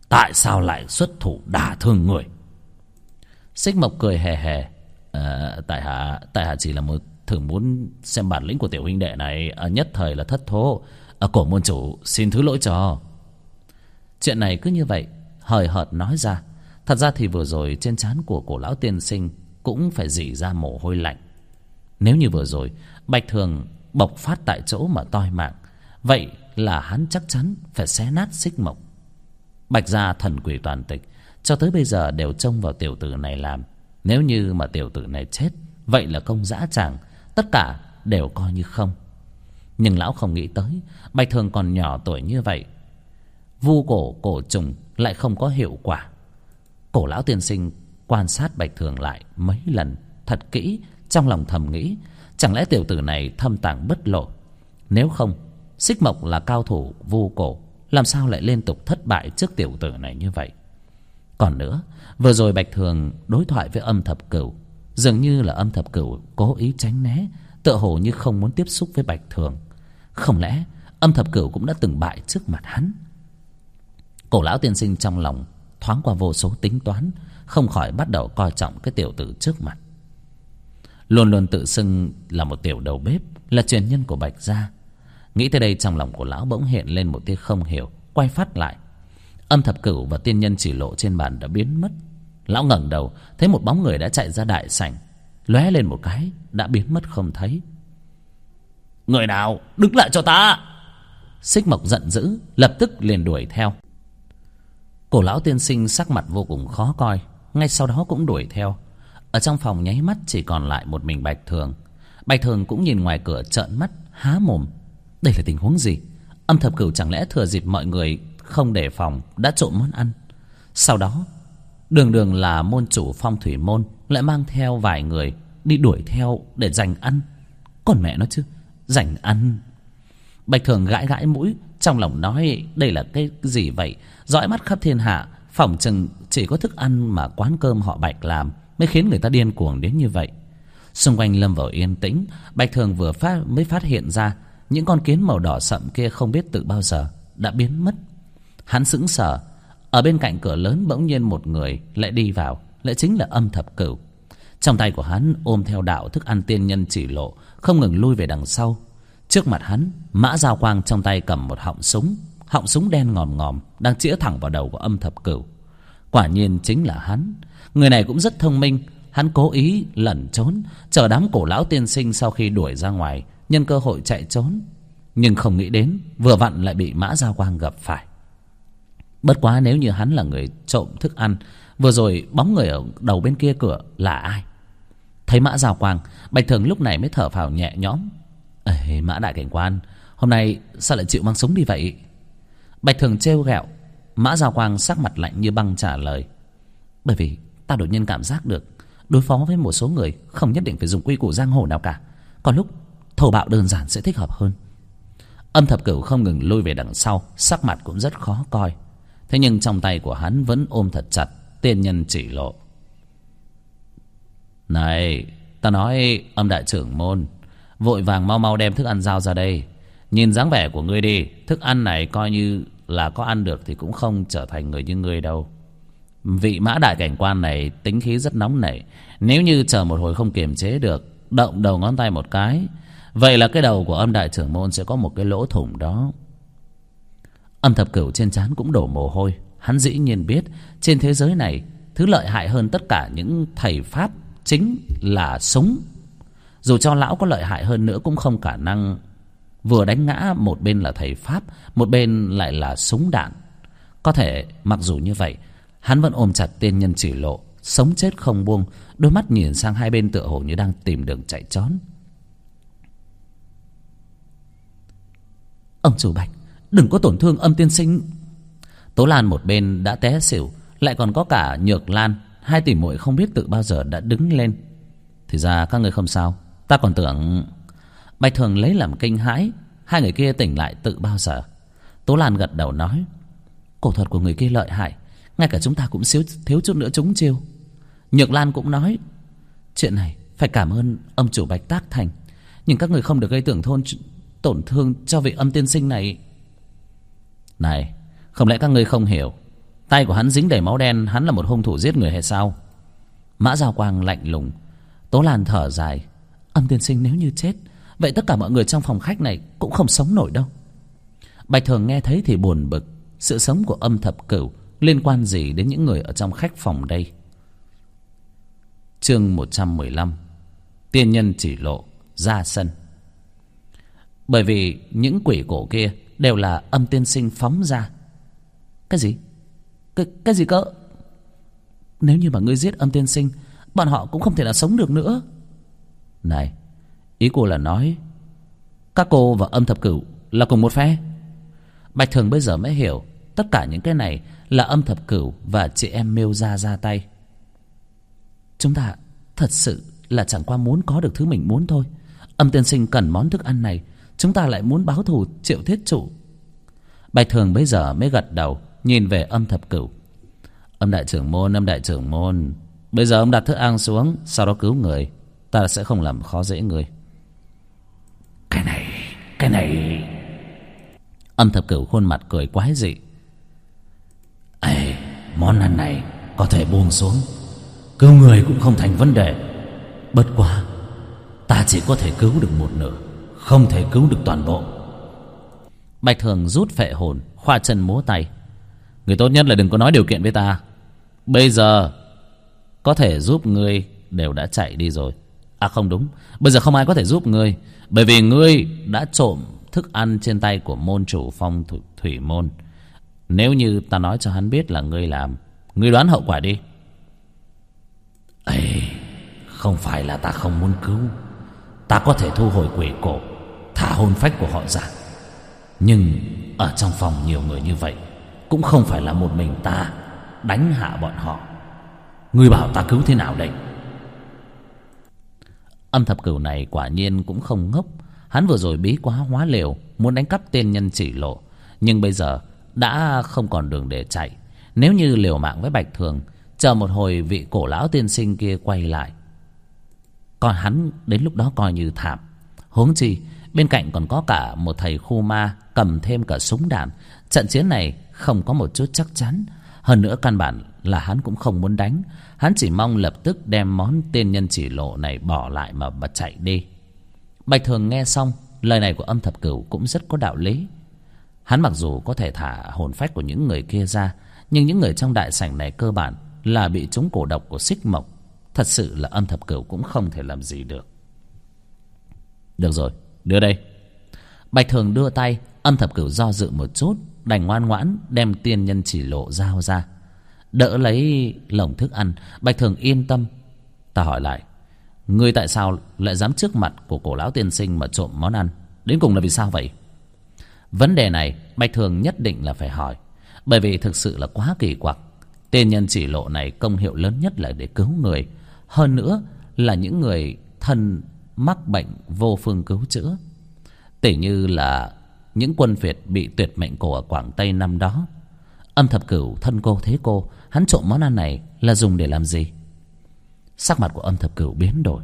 [SPEAKER 2] tại sao lại xuất thủ đả thương người?
[SPEAKER 1] Xích Mộc cười hề hề. Tại hạ chỉ là thử muốn xem bản lĩnh của tiểu huynh đệ này. Nhất thời là thất thố. Cổ môn chủ xin thứ lỗi cho. Chuyện này cứ như vậy hời hợt nói ra. Thật ra thì vừa rồi trên trán của cổ lão tiên sinh cũng phải rỉ ra mồ hôi lạnh. Nếu như vừa rồi Bạch Thường bộc phát tại chỗ mà toi mạng, vậy là hắn chắc chắn phải xé nát Xích Mộc. Bạch gia thần quỷ toàn tịch cho tới bây giờ đều trông vào tiểu tử này làm. Nếu như mà tiểu tử này chết, vậy là công dã tràng, tất cả đều coi như không. Nhưng lão không nghĩ tới Bạch Thường còn nhỏ tuổi như vậy, vu cổ trùng lại không có hiệu quả. Cổ lão tiên sinh quan sát Bạch Thường lại mấy lần thật kỹ, trong lòng thầm nghĩ, chẳng lẽ tiểu tử này thâm tàng bất lộ? Nếu không, Xích Mộc là cao thủ vu cổ, làm sao lại liên tục thất bại trước tiểu tử này như vậy? Còn nữa, vừa rồi Bạch Thường đối thoại với Âm Thập Cửu, dường như là Âm Thập Cửu cố ý tránh né, tựa hồ như không muốn tiếp xúc với Bạch Thường. Không lẽ Âm Thập Cửu cũng đã từng bại trước mặt hắn? Cổ lão tiên sinh trong lòng thoáng qua vô số tính toán, không khỏi bắt đầu coi trọng cái tiểu tử trước mặt. Luôn luôn tự xưng là một tiểu đầu bếp, là truyền nhân của Bạch gia. Nghĩ tới đây, trong lòng của lão bỗng hiện lên một tia không hiểu. Quay phát lại, Âm Thập Cửu và tiên nhân chỉ lộ trên bàn đã biến mất. Lão ngẩng đầu thấy một bóng người đã chạy ra đại sảnh, lóe lên một cái đã biến mất không thấy.
[SPEAKER 2] Người nào, đứng lại cho ta!
[SPEAKER 1] Xích Mộc giận dữ, lập tức liền đuổi theo. Cổ lão tiên sinh sắc mặt vô cùng khó coi, ngay sau đó cũng đuổi theo. Ở trong phòng nháy mắt chỉ còn lại một mình Bạch Thường. Bạch Thường cũng nhìn ngoài cửa trợn mắt há mồm. Đây là tình huống gì? Âm Thập Cửu chẳng lẽ thừa dịp mọi người không đề phòng đã trộm món ăn? Sau đó đường là môn chủ Phong Thủy môn lại mang theo vài người đi đuổi theo để giành ăn. Còn mẹ nó chứ, giành ăn! Bạch Thường gãi gãi mũi, trong lòng nói đây là cái gì vậy? Dõi mắt khắp thiên hạ, phỏng chừng chỉ có thức ăn mà quán cơm họ Bạch làm mới khiến người ta điên cuồng đến như vậy. Xung quanh lâm vào yên tĩnh. Bạch Thường mới phát hiện ra những con kiến màu đỏ sậm kia không biết từ bao giờ đã biến mất. Hắn sững sờ. Ở bên cạnh cửa lớn bỗng nhiên một người lại đi vào, lại chính là Âm Thập Cửu. Trong tay của hắn ôm theo đạo thức ăn tiên nhân chỉ lộ, không ngừng lui về đằng sau. Trước mặt hắn, Mã Giao Quang trong tay cầm một họng súng đen ngòm ngòm đang chĩa thẳng vào đầu của Âm Thập Cửu. Quả nhiên chính là hắn. Người này cũng rất thông minh. Hắn cố ý lẩn trốn, chờ đám cổ lão tiên sinh sau khi đuổi ra ngoài nhân cơ hội chạy trốn. Nhưng không nghĩ đến vừa vặn lại bị Mã Giao Quang gặp phải. Bất quá nếu như hắn là người trộm thức ăn, vừa rồi bóng người ở đầu bên kia cửa là ai? Thấy Mã Giao Quang, Bạch Thường lúc này mới thở phào nhẹ nhõm. Ê, Mã đại cảnh quan, hôm nay sao lại chịu mang súng đi vậy? Bạch Thường trêu ghẹo. Mã Giao Quang sắc mặt lạnh như băng trả lời: bởi vì ta đột nhiên cảm giác được đối phó với một số người không nhất định phải dùng quy củ giang hồ nào cả, còn lúc thô bạo đơn giản sẽ thích hợp hơn. Âm Thập Cửu không ngừng lui về đằng sau, sắc mặt cũng rất khó coi. Thế nhưng trong tay của hắn vẫn ôm thật chặt tiên nhân chỉ lộ. Này, ta nói Âm đại trưởng môn, vội vàng mau mau đem thức ăn giao ra đây. Nhìn dáng vẻ của ngươi đi, thức ăn này coi như là có ăn được thì cũng không trở thành người như ngươi đâu. Vị Mã đại cảnh quan này tính khí rất nóng nảy, nếu như chờ một hồi không kiềm chế được, động đầu ngón tay một cái, vậy là cái đầu của Âm đại trưởng môn sẽ có một cái lỗ thủng đó. Âm Thập Cửu trên trán cũng đổ mồ hôi. Hắn dĩ nhiên biết trên thế giới này thứ lợi hại hơn tất cả những thầy pháp chính là súng. Dù cho lão có lợi hại hơn nữa cũng không khả năng vừa đánh ngã một bên là thầy pháp, một bên lại là súng đạn. Có thể mặc dù như vậy, hắn vẫn ôm chặt tiên nhân chỉ lộ, sống chết không buông, đôi mắt nhìn sang hai bên tựa hồ như đang tìm đường chạy trốn. Ông chủ Bạch, đừng có tổn thương Âm tiên sinh. Tố Lan một bên đã té xỉu, lại còn có cả Nhược Lan, hai tỷ muội không biết từ bao giờ đã đứng lên. Thì ra các người không sao, ta còn tưởng... Bạch Thường lấy làm kinh hãi, hai người kia tỉnh lại từ bao giờ? Tố Lan gật đầu nói: cổ thuật của người kia lợi hại, ngay cả chúng ta cũng thiếu chút nữa trúng chiêu. Nhược Lan cũng nói: chuyện này phải cảm ơn ông chủ Bạch tác thành, nhưng các người không được gây tổn thương cho vị Âm tiên sinh này. Này, không lẽ các ngươi không hiểu Tay của hắn dính đầy máu đen. Hắn là một hung thủ giết người hay sao? Mã Giao Quang lạnh lùng. Tố Lan thở dài. Âm tiên sinh nếu như chết, vậy tất cả mọi người trong phòng khách này cũng không sống nổi đâu. Bạch Thường nghe thấy thì buồn bực. Sự sống của Âm Thập Cửu liên quan gì đến những người ở trong khách phòng đây? Chương 115. Tiên nhân chỉ lộ ra sân. Bởi vì những quỷ cổ kia đều là Âm tiên sinh phóng ra. Cái gì? Cái gì cơ? Nếu như mà ngươi giết Âm tiên sinh, bọn họ cũng không thể nào sống được nữa. Này, ý cô là nói các cô và Âm Thập Cửu là cùng một phe? Bạch Thường bây giờ mới hiểu tất cả những cái này là Âm Thập Cửu và chị em Miêu Gia ra tay. Chúng ta thật sự là chẳng qua muốn có được thứ mình muốn thôi. Âm tiên sinh cần món thức ăn này, chúng ta lại muốn báo thù Triệu Thiết Trụ. Bạch Thường bây giờ mới gật đầu, nhìn về Âm Thập Cửu. Âm đại trưởng môn, bây giờ ông đặt thức ăn xuống, sau đó cứu người. Ta sẽ không làm khó dễ người.
[SPEAKER 2] Cái này.
[SPEAKER 1] Âm Thập Cửu khuôn mặt cười quái dị.
[SPEAKER 2] Ê, món ăn này có thể buông xuống, cứu người cũng không thành vấn đề. Bất quá ta chỉ có thể cứu được một nửa, không thể cứu được toàn bộ.
[SPEAKER 1] Bạch Thường rút phệ hồn, khoa chân múa tay. Người tốt nhất là đừng có nói điều kiện với ta. Bây giờ có thể giúp ngươi đều đã chạy đi rồi. À không đúng, bây giờ không ai có thể giúp ngươi, bởi vì ngươi đã trộm thức ăn trên tay của môn chủ Phong Thủy Môn. Nếu như ta nói cho hắn biết là ngươi làm, ngươi đoán hậu quả đi.
[SPEAKER 2] Ê, không phải là ta không muốn cứu. Ta có thể thu hồi quỷ cổ, thả hồn phách của họ ra. Nhưng ở trong phòng nhiều người như vậy, cũng không phải là một mình ta đánh hạ bọn họ. Ngươi bảo ta cứu thế nào đây?
[SPEAKER 1] Âm Thập Cửu này quả nhiên cũng không ngốc. Hắn vừa rồi bí quá hóa liều, muốn đánh cắp tiên nhân chỉ lộ, nhưng bây giờ đã không còn đường để chạy. Nếu như liều mạng với Bạch Thường, chờ một hồi vị cổ lão tiên sinh kia quay lại, còn hắn đến lúc đó coi như thảm. Huống chi bên cạnh còn có cả một thầy khu ma cầm thêm cả súng đạn. Trận chiến này không có một chút chắc chắn. Hơn nữa căn bản là hắn cũng không muốn đánh. Hắn chỉ mong lập tức đem món tiên nhân chỉ lộ này bỏ lại mà chạy đi. Bạch Thường nghe xong lời này của Âm Thập Cửu cũng rất có đạo lý. Hắn mặc dù có thể thả hồn phách của những người kia ra, nhưng những người trong đại sảnh này cơ bản là bị trúng cổ độc của xích mộc. Thật sự là Âm Thập Cửu cũng không thể làm gì được. Được rồi, đưa đây. Bạch Thường đưa tay. Âm Thập Cửu do dự một chút, đành ngoan ngoãn đem tiên nhân chỉ lộ giao ra, đỡ lấy lồng thức ăn. Bạch Thường yên tâm. Ta hỏi lại, ngươi tại sao lại dám trước mặt của cổ lão tiên sinh mà trộm món ăn? Đến cùng là vì sao vậy? Vấn đề này Bạch Thường nhất định là phải hỏi, bởi vì thực sự là quá kỳ quặc. Tiên nhân chỉ lộ này công hiệu lớn nhất là để cứu người, hơn nữa là những người thân mắc bệnh vô phương cứu chữa. Tỉ như là những quân Việt bị tuyệt mệnh cổ ở Quảng Tây năm đó. Âm Thập Cửu thân cô thế cô, hắn trộm món ăn này là dùng để làm gì? Sắc mặt của Âm Thập Cửu biến đổi.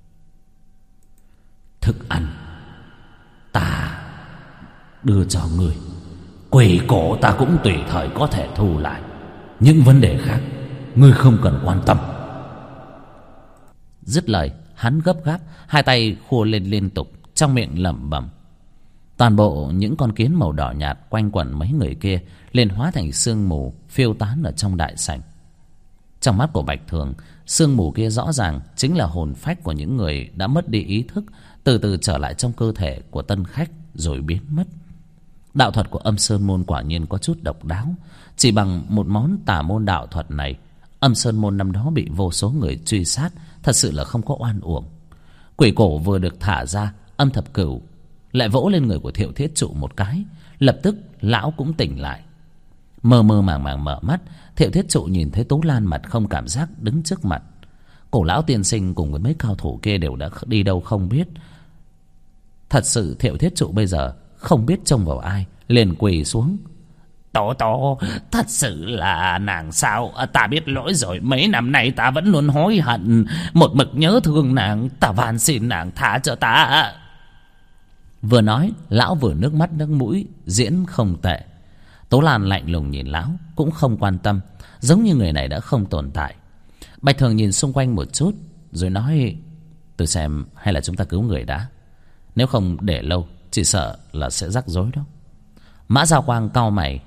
[SPEAKER 2] Thức ăn ta đưa cho ngươi, quỷ cổ ta cũng tùy thời có thể thu lại. Những vấn đề khác ngươi không cần quan tâm.
[SPEAKER 1] Dứt lời hắn gấp gáp, hai tay khua lên liên tục, trong miệng lẩm bẩm. Toàn bộ những con kiến màu đỏ nhạt quanh quẩn mấy người kia liền hóa thành sương mù phiêu tán ở trong đại sảnh. Trong mắt của Bạch Thường, sương mù kia rõ ràng chính là hồn phách của những người đã mất đi ý thức, từ từ trở lại trong cơ thể của tân khách rồi biến mất. Đạo thuật của Âm Sơn Môn quả nhiên có chút độc đáo. Chỉ bằng một món tà môn đạo thuật này, Âm Sơn Môn năm đó bị vô số người truy sát, thật sự là không có oan uổng. Quỷ cổ vừa được thả ra, Âm Thập Cửu lại vỗ lên người của Thiệu Thiết Trụ một cái, lập tức lão cũng tỉnh lại. Mơ mơ màng màng mở mắt, Thiệu Thiết Trụ nhìn thấy Tố Lan mặt không cảm giác đứng trước mặt. Cổ lão tiên sinh cùng với mấy cao thủ kia đều đã đi đâu không biết. Thật sự Thiệu Thiết Trụ bây giờ không biết trông vào ai, liền quỳ xuống.
[SPEAKER 2] Tổ, thật sự là nàng sao? Ta biết lỗi rồi, mấy năm nay ta vẫn luôn hối hận, một mực nhớ thương nàng. Ta van xin nàng tha cho ta.
[SPEAKER 1] Vừa nói lão vừa nước mắt nước mũi diễn không tệ. Tố Lan lạnh lùng nhìn lão, cũng không quan tâm, giống như người này đã không tồn tại. Bạch Thường nhìn xung quanh một chút rồi nói: tôi xem hay là chúng ta cứu người đã, nếu không để lâu chỉ sợ là sẽ rắc rối đó. Mã Giao Quang cau mày: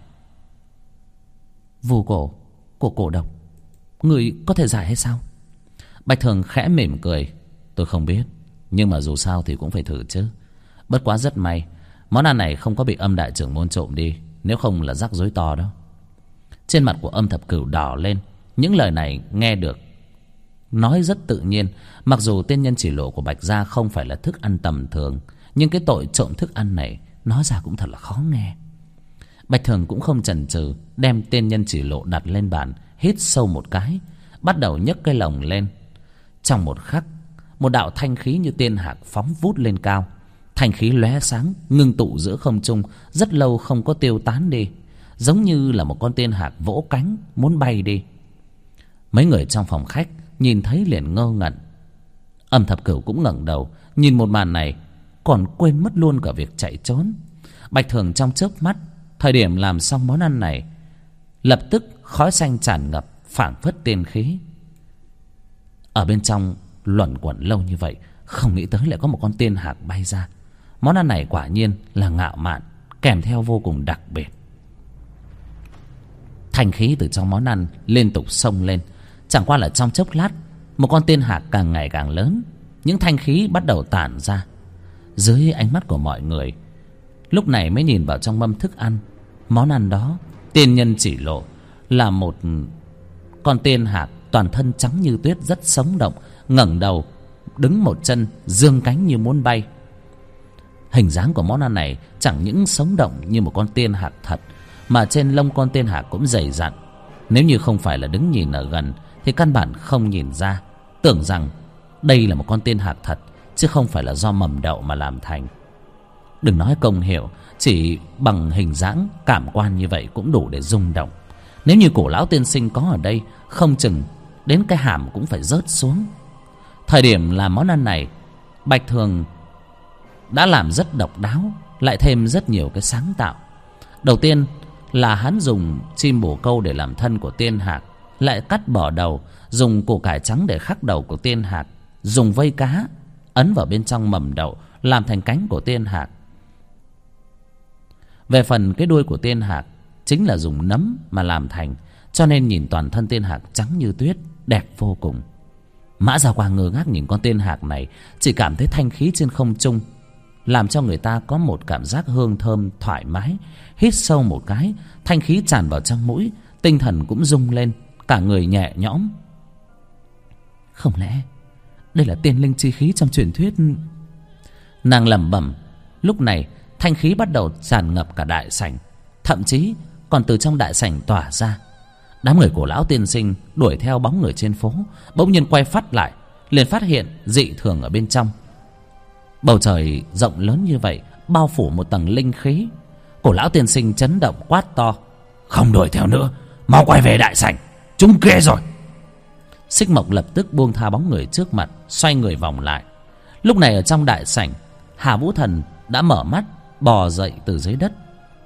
[SPEAKER 1] vù cổ của cổ độc, người có thể giải hay sao? Bạch Thường khẽ mỉm cười: tôi không biết, nhưng mà dù sao thì cũng phải thử chứ. Bất quá rất may món ăn này không có bị Âm đại trưởng môn trộm đi, nếu không là rắc rối to đó. Trên mặt của Âm Thập Cửu đỏ lên. Những lời này nghe được nói rất tự nhiên. Mặc dù tiên nhân chỉ lộ của Bạch gia không phải là thức ăn tầm thường, nhưng cái tội trộm thức ăn này nói ra cũng thật là khó nghe. Bạch Thường cũng không chần chừ, đem tiên nhân chỉ lộ đặt lên bàn, hít sâu một cái, bắt đầu nhấc cái lồng lên. Trong một khắc, một đạo thanh khí như tiên hạc phóng vút lên cao. Thanh khí lóe sáng, ngưng tụ giữa không trung, rất lâu không có tiêu tán đi, giống như là một con tiên hạc vỗ cánh muốn bay đi. Mấy người trong phòng khách nhìn thấy liền ngơ ngẩn. Âm Thập Cửu cũng ngẩng đầu nhìn một màn này, còn quên mất luôn cả việc chạy trốn. Bạch Thường trong chớp mắt, thời điểm làm xong món ăn này, lập tức khói xanh tràn ngập, phảng phất tiên khí. Ở bên trong luẩn quẩn lâu như vậy, không nghĩ tới lại có một con tiên hạc bay ra. Món ăn này quả nhiên là ngạo mạn, kèm theo vô cùng đặc biệt. Thanh khí từ trong món ăn liên tục xông lên. Chẳng qua là trong chốc lát, một con tiên hạc càng ngày càng lớn. Những thanh khí bắt đầu tản ra. Dưới ánh mắt của mọi người, lúc này mới nhìn vào trong mâm thức ăn. Món ăn đó, tiên nhân chỉ lộ, là một con tiên hạc toàn thân trắng như tuyết, rất sống động, ngẩng đầu, đứng một chân, dương cánh như muốn bay. Hình dáng của món ăn này chẳng những sống động như một con tiên hạc thật, mà trên lông con tiên hạc cũng dày dặn. Nếu như không phải là đứng nhìn ở gần thì căn bản không nhìn ra, tưởng rằng đây là một con tiên hạc thật, chứ không phải là do mầm đậu mà làm thành. Đừng nói công hiệu, chỉ bằng hình dáng cảm quan như vậy cũng đủ để rung động. Nếu như Cổ lão tiên sinh có ở đây, không chừng đến cái hàm cũng phải rớt xuống. Thời điểm làm món ăn này, Bạch Thường đã làm rất độc đáo, lại thêm rất nhiều cái sáng tạo. Đầu tiên là hắn dùng chim bồ câu để làm thân của tiên hạc, lại cắt bỏ đầu, dùng củ cải trắng để khắc đầu của tiên hạc, dùng vây cá ấn vào bên trong mầm đậu làm thành cánh của tiên hạc. Về phần cái đuôi của tiên hạc chính là dùng nấm mà làm thành, cho nên nhìn toàn thân tiên hạc trắng như tuyết, đẹp vô cùng. Mã Gia Quang ngơ ngác nhìn con tiên hạc này, chỉ cảm thấy thanh khí trên không trung làm cho người ta có một cảm giác hương thơm thoải mái. Hít sâu một cái, thanh khí tràn vào trong mũi, tinh thần cũng rung lên, cả người nhẹ nhõm. Không lẽ đây là tiên linh chi khí trong truyền thuyết? Nàng lẩm bẩm. Lúc này thanh khí bắt đầu tràn ngập cả đại sảnh, thậm chí còn từ trong đại sảnh tỏa ra. Đám người của lão tiên sinh đuổi theo bóng người trên phố, bỗng nhiên quay phát lại, liền phát hiện dị thường ở bên trong. Bầu trời rộng lớn như vậy, bao phủ một tầng linh khí. Cổ lão tiên sinh chấn động quát to: không đuổi theo nữa, mau quay về đại sảnh, chúng ghê rồi. Xích Mộc lập tức buông tha bóng người trước mặt, xoay người vòng lại. Lúc này ở trong đại sảnh, Hà Vũ Thần đã mở mắt, bò dậy từ dưới đất.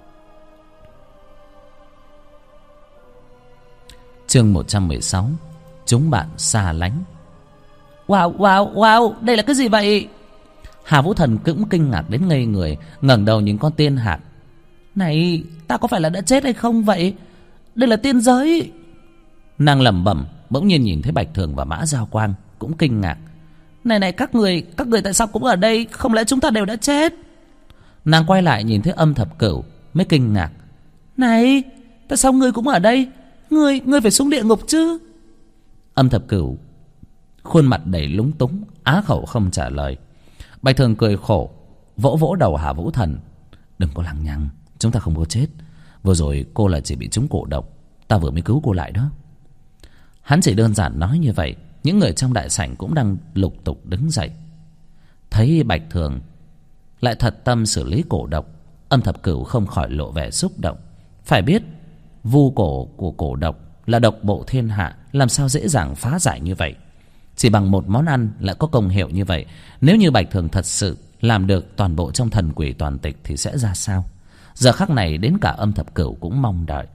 [SPEAKER 1] Chương 116: chúng bạn xa lánh. Wow, wow, wow, đây là cái gì vậy? Hà Vũ Thần cũng kinh ngạc đến ngây người, ngẩng đầu nhìn con tiên hạc. Này, ta có phải là đã chết hay không vậy? Đây là tiên giới. Nàng lẩm bẩm, bỗng nhiên nhìn thấy Bạch Thường và Mã Giao Quang, cũng kinh ngạc. Này, các người tại sao cũng ở đây? Không lẽ chúng ta đều đã chết? Nàng quay lại nhìn thấy Âm Thập Cửu, mới kinh ngạc. Này, tại sao ngươi cũng ở đây? Ngươi phải xuống địa ngục chứ? Âm Thập Cửu khuôn mặt đầy lúng túng, á khẩu không trả lời. Bạch Thường cười khổ, vỗ vỗ đầu Hà Vũ Thần. Đừng có lằng nhằng, chúng ta không có chết. Vừa rồi cô là chỉ bị trúng cổ độc, ta vừa mới cứu cô lại đó. Hắn chỉ đơn giản nói như vậy. Những người trong đại sảnh cũng đang lục tục đứng dậy. Thấy Bạch Thường lại thật tâm xử lý cổ độc, Âm Thập Cửu không khỏi lộ vẻ xúc động. Phải biết vu cổ của cổ độc là độc bộ thiên hạ, làm sao dễ dàng phá giải như vậy. Chỉ bằng một món ăn lại có công hiệu như vậy. Nếu như Bạch Thường thật sự làm được toàn bộ trong thần quỷ toàn tịch thì sẽ ra sao? Giờ khắc này đến cả Âm Thập Cửu cũng mong đợi.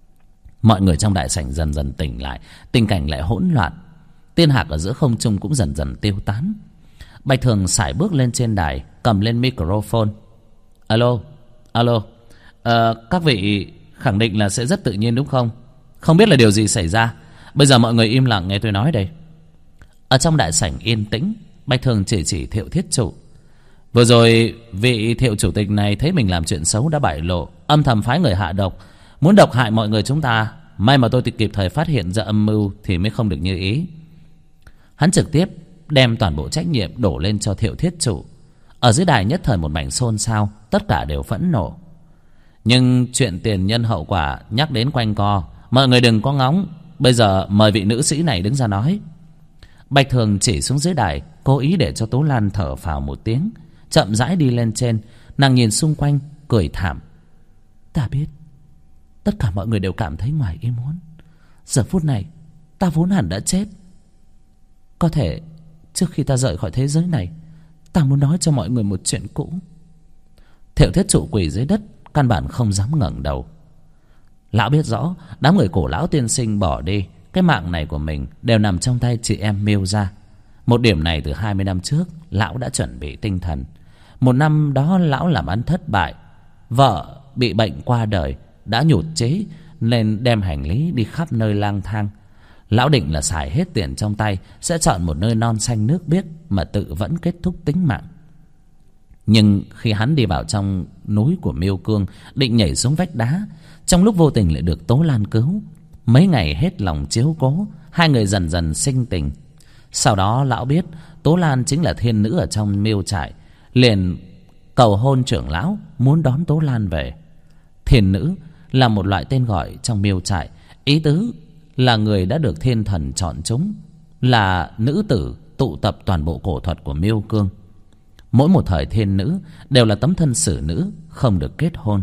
[SPEAKER 1] Mọi người trong đại sảnh dần dần tỉnh lại, tình cảnh lại hỗn loạn. Tiên hạc ở giữa không trung cũng dần dần tiêu tán. Bạch Thường sải bước lên trên đài, cầm lên microphone. Alo, alo, các vị khẳng định là sẽ rất tự nhiên đúng không? Không biết là điều gì xảy ra. Bây giờ mọi người im lặng nghe tôi nói đây. Ở trong đại sảnh yên tĩnh, Bạch Thường chỉ Thiệu Thiết Trụ. Vừa rồi vị Thiệu chủ tịch này thấy mình làm chuyện xấu đã bại lộ, âm thầm phái người hạ độc, muốn độc hại mọi người chúng ta. May mà tôi kịp thời phát hiện ra âm mưu thì mới không được như ý. Hắn trực tiếp đem toàn bộ trách nhiệm đổ lên cho Thiệu Thiết Trụ. Ở dưới đài nhất thời một mảnh xôn xao, tất cả đều phẫn nộ. Nhưng chuyện tiền nhân hậu quả nhắc đến quanh co, mọi người đừng có ngóng. Bây giờ mời vị nữ sĩ này đứng ra nói. Bạch Thường chỉ xuống dưới đài, cố ý để cho Tố Lan thở phào một tiếng, chậm rãi đi lên trên. Nàng nhìn xung quanh cười thảm. Ta biết tất cả mọi người đều cảm thấy ngoài ý muốn. Giờ phút này ta vốn hẳn đã chết. Có thể trước khi ta rời khỏi thế giới này, ta muốn nói cho mọi người một chuyện cũ. Thiệu Thiết Trụ quỳ dưới đất, căn bản không dám ngẩng đầu. Lão biết rõ đám người Cổ Lão tiên sinh bỏ đi, cái mạng này của mình đều nằm trong tay chị em Miêu gia. Một điểm này từ 20 năm trước lão đã chuẩn bị tinh thần. Một năm đó lão làm ăn thất bại, vợ bị bệnh qua đời, đã nhụt chí nên đem hành lý đi khắp nơi lang thang. Lão định là xài hết tiền trong tay, sẽ chọn một nơi non xanh nước biếc mà tự vẫn kết thúc tính mạng. Nhưng khi hắn đi vào trong núi của Miêu Cương, định nhảy xuống vách đá, trong lúc vô tình lại được Tố Lan cứu. Mấy ngày hết lòng chiếu cố, hai người dần dần sinh tình. Sau đó lão biết Tố Lan chính là thiên nữ ở trong Miêu trại, liền cầu hôn trưởng lão, muốn đón Tố Lan về. Thiên nữ là một loại tên gọi trong Miêu trại, ý tứ là người đã được thiên thần chọn chúng, là nữ tử tụ tập toàn bộ cổ thuật của Miêu Cương. Mỗi một thời thiên nữ đều là tấm thân xử nữ, không được kết hôn.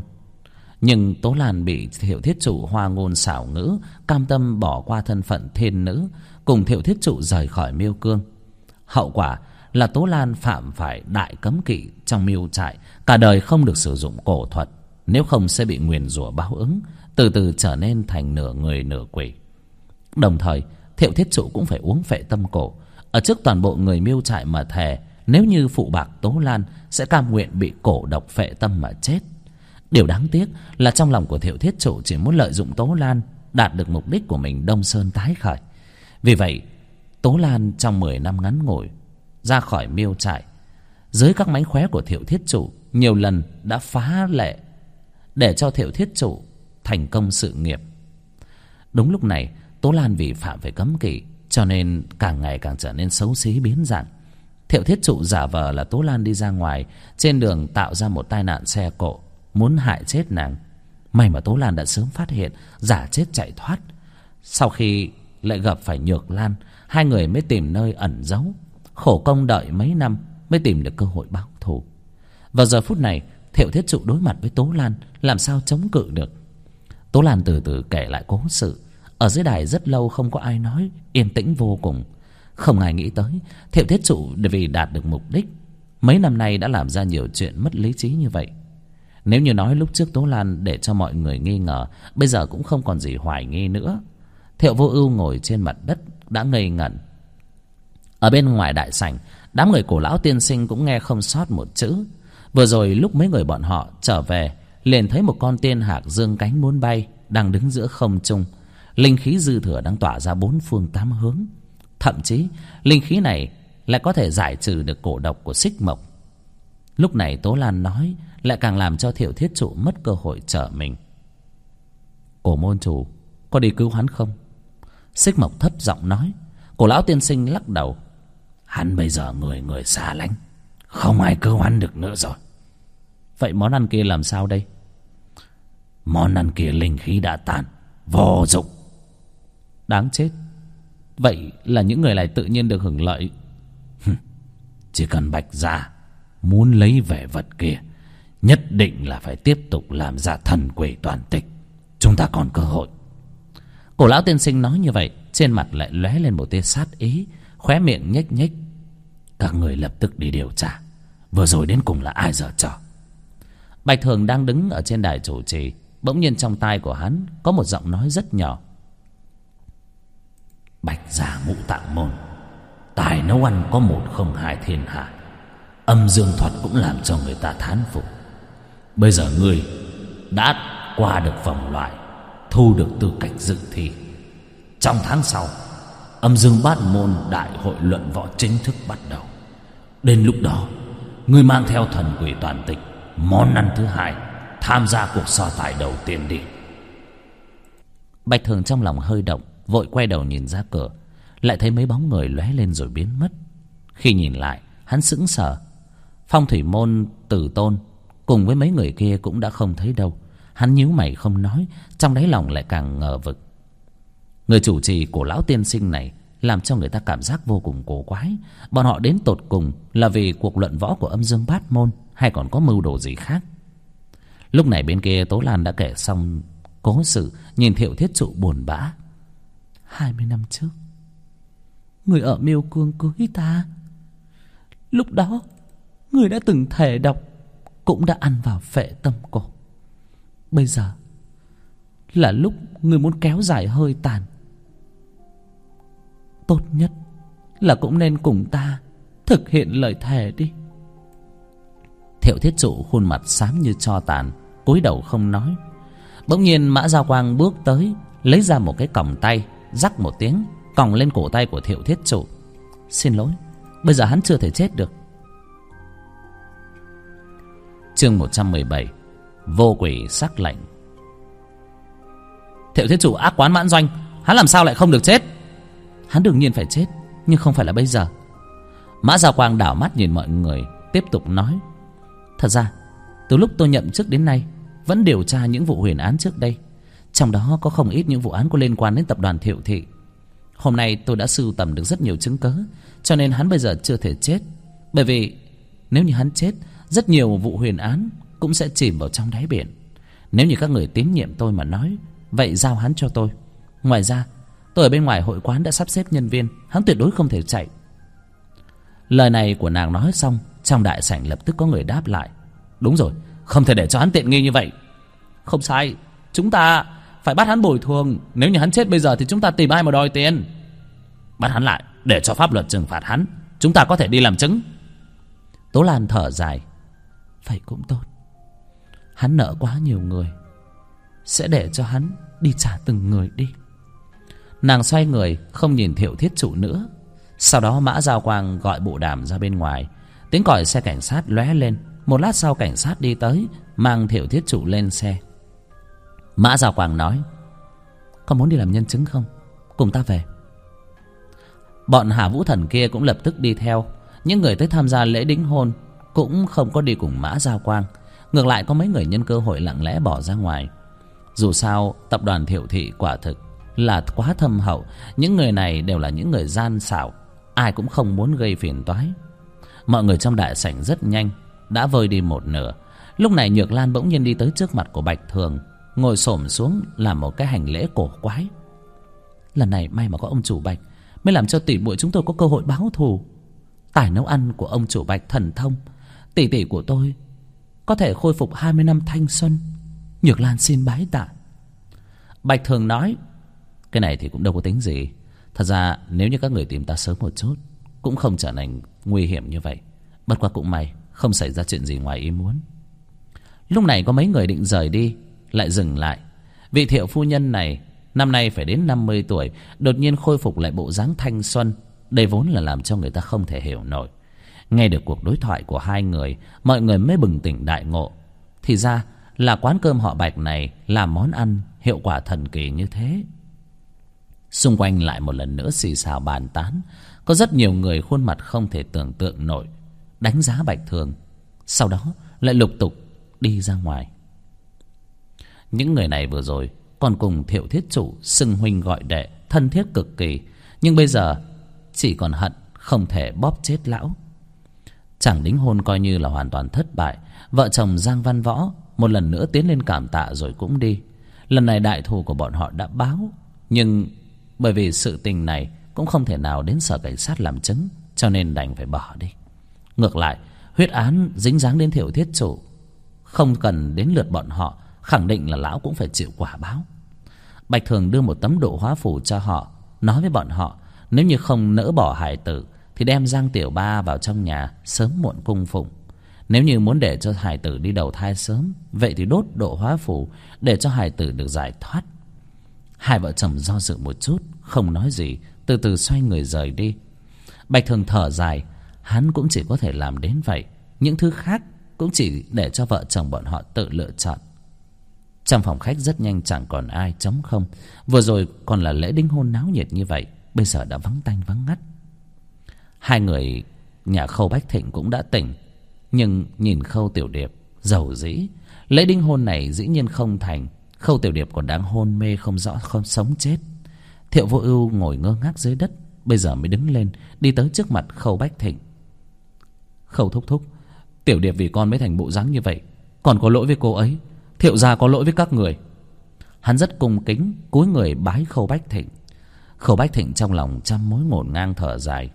[SPEAKER 1] Nhưng Tố Lan bị Thiệu Thiết Trụ hoa ngôn xảo ngữ, cam tâm bỏ qua thân phận thiên nữ, cùng Thiệu Thiết Trụ rời khỏi Miêu Cương. Hậu quả là Tố Lan phạm phải đại cấm kỵ trong Miêu trại, cả đời không được sử dụng cổ thuật, nếu không sẽ bị nguyền rủa báo ứng, từ từ trở nên thành nửa người nửa quỷ. Đồng thời Thiệu Thiết Trụ cũng phải uống phệ tâm cổ, ở trước toàn bộ người Miêu trại mà thề nếu như phụ bạc Tố Lan sẽ cam nguyện bị cổ độc phệ tâm mà chết. Điều đáng tiếc là trong lòng của Thiệu Thiết Trụ chỉ muốn lợi dụng Tố Lan, đạt được mục đích của mình Đông Sơn tái khởi. Vì vậy Tố Lan trong 10 năm ngắn ngủi ra khỏi Miêu trại, dưới các mánh khóe của Thiệu Thiết Trụ, nhiều lần đã phá lệ để cho Thiệu Thiết Trụ thành công sự nghiệp. Đúng lúc này Tố Lan vì phạm phải cấm kỵ, cho nên càng ngày càng trở nên xấu xí biến dạng. Thiệu Thiết Trụ giả vờ là Tố Lan đi ra ngoài, trên đường tạo ra một tai nạn xe cộ, muốn hại chết nàng. May mà Tố Lan đã sớm phát hiện, giả chết chạy thoát. Sau khi lại gặp phải Nhược Lan, hai người mới tìm nơi ẩn giấu, khổ công đợi mấy năm mới tìm được cơ hội báo thù. Vào giờ phút này Thiệu Thiết Trụ đối mặt với Tố Lan, làm sao chống cự được. Tố Lan từ từ kể lại cố sự. Ở dưới đài rất lâu không có ai nói, yên tĩnh vô cùng. Không ai nghĩ tới Thiệu Thiết Trụ vì đạt được mục đích, mấy năm nay đã làm ra nhiều chuyện mất lý trí như vậy. Nếu như nói lúc trước Tố Lan để cho mọi người nghi ngờ, bây giờ cũng không còn gì hoài nghi nữa. Thiệu Vô Ưu ngồi trên mặt đất đã ngây ngẩn. Ở bên ngoài đại sảnh, đám người Cổ Lão tiên sinh cũng nghe không sót một chữ. Vừa rồi lúc mấy người bọn họ trở về, liền thấy một con tiên hạc dương cánh muốn bay, đang đứng giữa không trung. Linh khí dư thừa đang tỏa ra bốn phương tám hướng. Thậm chí linh khí này lại có thể giải trừ được cổ độc của xích mộc. Lúc này Tố Lan nói lại càng làm cho Thiệu Thiết Trụ mất cơ hội trở mình. Cổ môn chủ có đi cứu hắn không? Xích mộc thấp giọng nói. Cổ Lão tiên sinh lắc đầu. Hắn bây giờ người xa lánh, không ai cứu hắn được nữa rồi. Vậy món ăn kia làm sao đây? Món ăn kia linh khí đã tàn, vô dụng. Đáng chết. Vậy là những người này tự nhiên được hưởng lợi. Chỉ cần Bạch gia muốn lấy về vật kia, nhất định là phải tiếp tục làm ra thần quỷ toàn tịch. Chúng ta còn cơ hội. Cổ Lão tiên sinh nói như vậy, trên mặt lại lóe lên một tia sát ý, khóe miệng nhếch nhếch. Các người lập tức đi điều tra, vừa rồi đến cùng là ai giở trò. Bạch Thường đang đứng ở trên đài chủ trì, bỗng nhiên trong tai của hắn có một giọng nói rất nhỏ.
[SPEAKER 2] Bạch gia Ngũ Tạng môn, tài nấu ăn có 102 thiên hạ, âm dương thuật cũng làm cho người ta thán phục. Bây giờ ngươi đã qua được vòng loại, thu được tư cách dự thi. Trong tháng sau, âm dương bát môn đại hội luận võ chính thức bắt đầu. Đến lúc đó, ngươi mang theo thần quỷ toàn tịch, món ăn thứ hai, tham gia cuộc so tài đầu tiên đi.
[SPEAKER 1] Bạch Thường trong lòng hơi động, vội quay đầu nhìn ra cửa, lại thấy mấy bóng người lóe lên rồi biến mất. Khi nhìn lại, hắn sững sờ. Phong thủy môn Tử Tôn cùng với mấy người kia cũng đã không thấy đâu. Hắn nhíu mày không nói, trong đáy lòng lại càng ngờ vực. Người chủ trì của lão tiên sinh này làm cho người ta cảm giác vô cùng cổ quái. Bọn họ đến tột cùng là vì cuộc luận võ của âm dương bát môn, hay còn có mưu đồ gì khác? Lúc này bên kia Tố Lan đã kể xong cố sự, nhìn Thiệu Thiết Trụ buồn bã. 20 năm trước, người ở Miêu Cương cưới ta. Lúc đó người đã từng thề độc, cũng đã ăn vào phệ tâm cổ. Bây giờ là lúc người muốn kéo dài hơi tàn. Tốt nhất là cũng nên cùng ta thực hiện lời thề đi. Thiệu Thiết Trụ khuôn mặt xám như tro tàn, cúi đầu không nói. Bỗng nhiên Mã Giao Quang bước tới, lấy ra một cái còng tay, rắc một tiếng, còng lên cổ tay của Thiệu Thiết Trụ. Xin lỗi, bây giờ hắn chưa thể chết được. Chương 117, Vô Quỷ sắc lệnh. Thiệu Thiết Trụ ác quán mãn doanh, hắn làm sao lại không được chết? Hắn đương nhiên phải chết, nhưng không phải là bây giờ. Mã Giao Quang đảo mắt nhìn mọi người, tiếp tục nói. Thật ra từ lúc tôi nhậm chức đến nay, vẫn điều tra những vụ huyền án trước đây. Trong đó có không ít những vụ án có liên quan đến tập đoàn Thiệu Thị. Hôm nay tôi đã sưu tầm được rất nhiều chứng cớ, cho nên hắn bây giờ chưa thể chết. Bởi vì nếu như hắn chết, rất nhiều vụ huyền án cũng sẽ chìm vào trong đáy biển. Nếu như các người tín nhiệm tôi mà nói, vậy giao hắn cho tôi. Ngoài ra, tôi ở bên ngoài hội quán đã sắp xếp nhân viên, hắn tuyệt đối không thể chạy. Lời này của nàng nói xong, trong đại sảnh lập tức có người đáp lại. Đúng rồi, không thể để cho hắn tiện nghi như vậy. Không sai, chúng ta phải bắt hắn bồi thường. Nếu như hắn chết bây giờ thì chúng ta tìm ai mà đòi tiền? Bắt hắn lại để cho pháp luật trừng phạt hắn, chúng ta có thể đi làm chứng. Tố Lan thở dài. Vậy cũng tốt, hắn nợ quá nhiều người, sẽ để cho hắn đi trả từng người đi. Nàng xoay người không nhìn Thiệu Thiết Trụ nữa. Sau đó Mã Giao Quang gọi bộ đàm ra bên ngoài. Tiếng còi xe cảnh sát lóe lên. Một lát sau cảnh sát đi tới, mang Thiệu Thiết Trụ lên xe. Mã Giao Quang nói. Có muốn đi làm nhân chứng không? Cùng ta về. Bọn Hà Vũ Thần kia cũng lập tức đi theo. Những người tới tham gia lễ đính hôn cũng không có đi cùng Mã Giao Quang. Ngược lại có mấy người nhân cơ hội lặng lẽ bỏ ra ngoài. Dù sao tập đoàn Thiệu Thị quả thực là quá thâm hậu. Những người này đều là những người gian xảo, ai cũng không muốn gây phiền toái. Mọi người trong đại sảnh rất nhanh đã vơi đi một nửa. Lúc này Nhược Lan bỗng nhiên đi tới trước mặt của Bạch Thường, ngồi xổm xuống làm một cái hành lễ cổ quái. Lần này may mà có ông chủ Bạch, mới làm cho tỷ muội chúng tôi có cơ hội báo thù. Tài nấu ăn của ông chủ Bạch thần thông, tỷ tỷ của tôi có thể khôi phục 20 năm thanh xuân. Nhược Lan xin bái tạ. Bạch Thường nói. Cái này thì cũng đâu có tính gì. Thật ra nếu như các người tìm ta sớm một chút, cũng không trở thành nguy hiểm như vậy. Bất quá cũng may không xảy ra chuyện gì ngoài ý muốn. Lúc này có mấy người định rời đi, lại dừng lại. Vị Thiệu phu nhân này năm nay phải đến 50 tuổi, đột nhiên khôi phục lại bộ dáng thanh xuân. Đây vốn là làm cho người ta không thể hiểu nổi. Nghe được cuộc đối thoại của hai người, mọi người mới bừng tỉnh đại ngộ. Thì ra là quán cơm họ Bạch này làm món ăn hiệu quả thần kỳ như thế. Xung quanh lại một lần nữa xì xào bàn tán. Có rất nhiều người khuôn mặt không thể tưởng tượng nổi, đánh giá Bạch Thường. Sau đó lại lục tục đi ra ngoài. Những người này vừa rồi còn cùng Thiệu Thiết Trụ xưng huynh gọi đệ, thân thiết cực kỳ. Nhưng bây giờ chỉ còn hận không thể bóp chết lão. Chẳng đính hôn coi như là hoàn toàn thất bại. Vợ chồng Giang Văn Võ một lần nữa tiến lên cảm tạ rồi cũng đi. Lần này đại thù của bọn họ đã báo, nhưng bởi vì sự tình này cũng không thể nào đến sở cảnh sát làm chứng, cho nên đành phải bỏ đi. Ngược lại huyết án dính dáng đến Thiệu Thiết Trụ không cần đến lượt bọn họ, khẳng định là lão cũng phải chịu quả báo. Bạch Thường đưa một tấm độ hóa phù cho họ, nói với bọn họ nếu như không nỡ bỏ hài tử thì đem Giang Tiểu Ba vào trong nhà sớm muộn cung phụng. Nếu như muốn để cho hài tử đi đầu thai sớm, vậy thì đốt độ hóa phù để cho hài tử được giải thoát. Hai vợ chồng do dự một chút, không nói gì, từ từ xoay người rời đi. Bạch Thường thở dài, hắn cũng chỉ có thể làm đến vậy, những thứ khác cũng chỉ để cho vợ chồng bọn họ tự lựa chọn. Trong phòng khách rất nhanh chẳng còn ai, trống không. Vừa rồi còn là lễ đính hôn náo nhiệt như vậy, bây giờ đã vắng tanh vắng ngắt. Hai người nhà Khâu Bách Thịnh cũng đã tỉnh, nhưng nhìn Khâu Tiểu Điệp dầu dĩ. Lễ đính hôn này dĩ nhiên không thành, Khâu Tiểu Điệp còn đang hôn mê không rõ không sống chết. Thiệu Vô Ưu ngồi ngơ ngác dưới đất, bây giờ mới đứng lên, đi tới trước mặt Khâu Bách Thịnh. Khâu thúc thúc, Tiểu Điệp vì con mới thành bộ dáng như vậy, còn có lỗi với cô ấy, Thiệu gia có lỗi với các người. Hắn rất cung kính cúi người bái Khâu Bách Thịnh. Khâu Bách Thịnh trong lòng trăm mối ngổn ngang thở dài.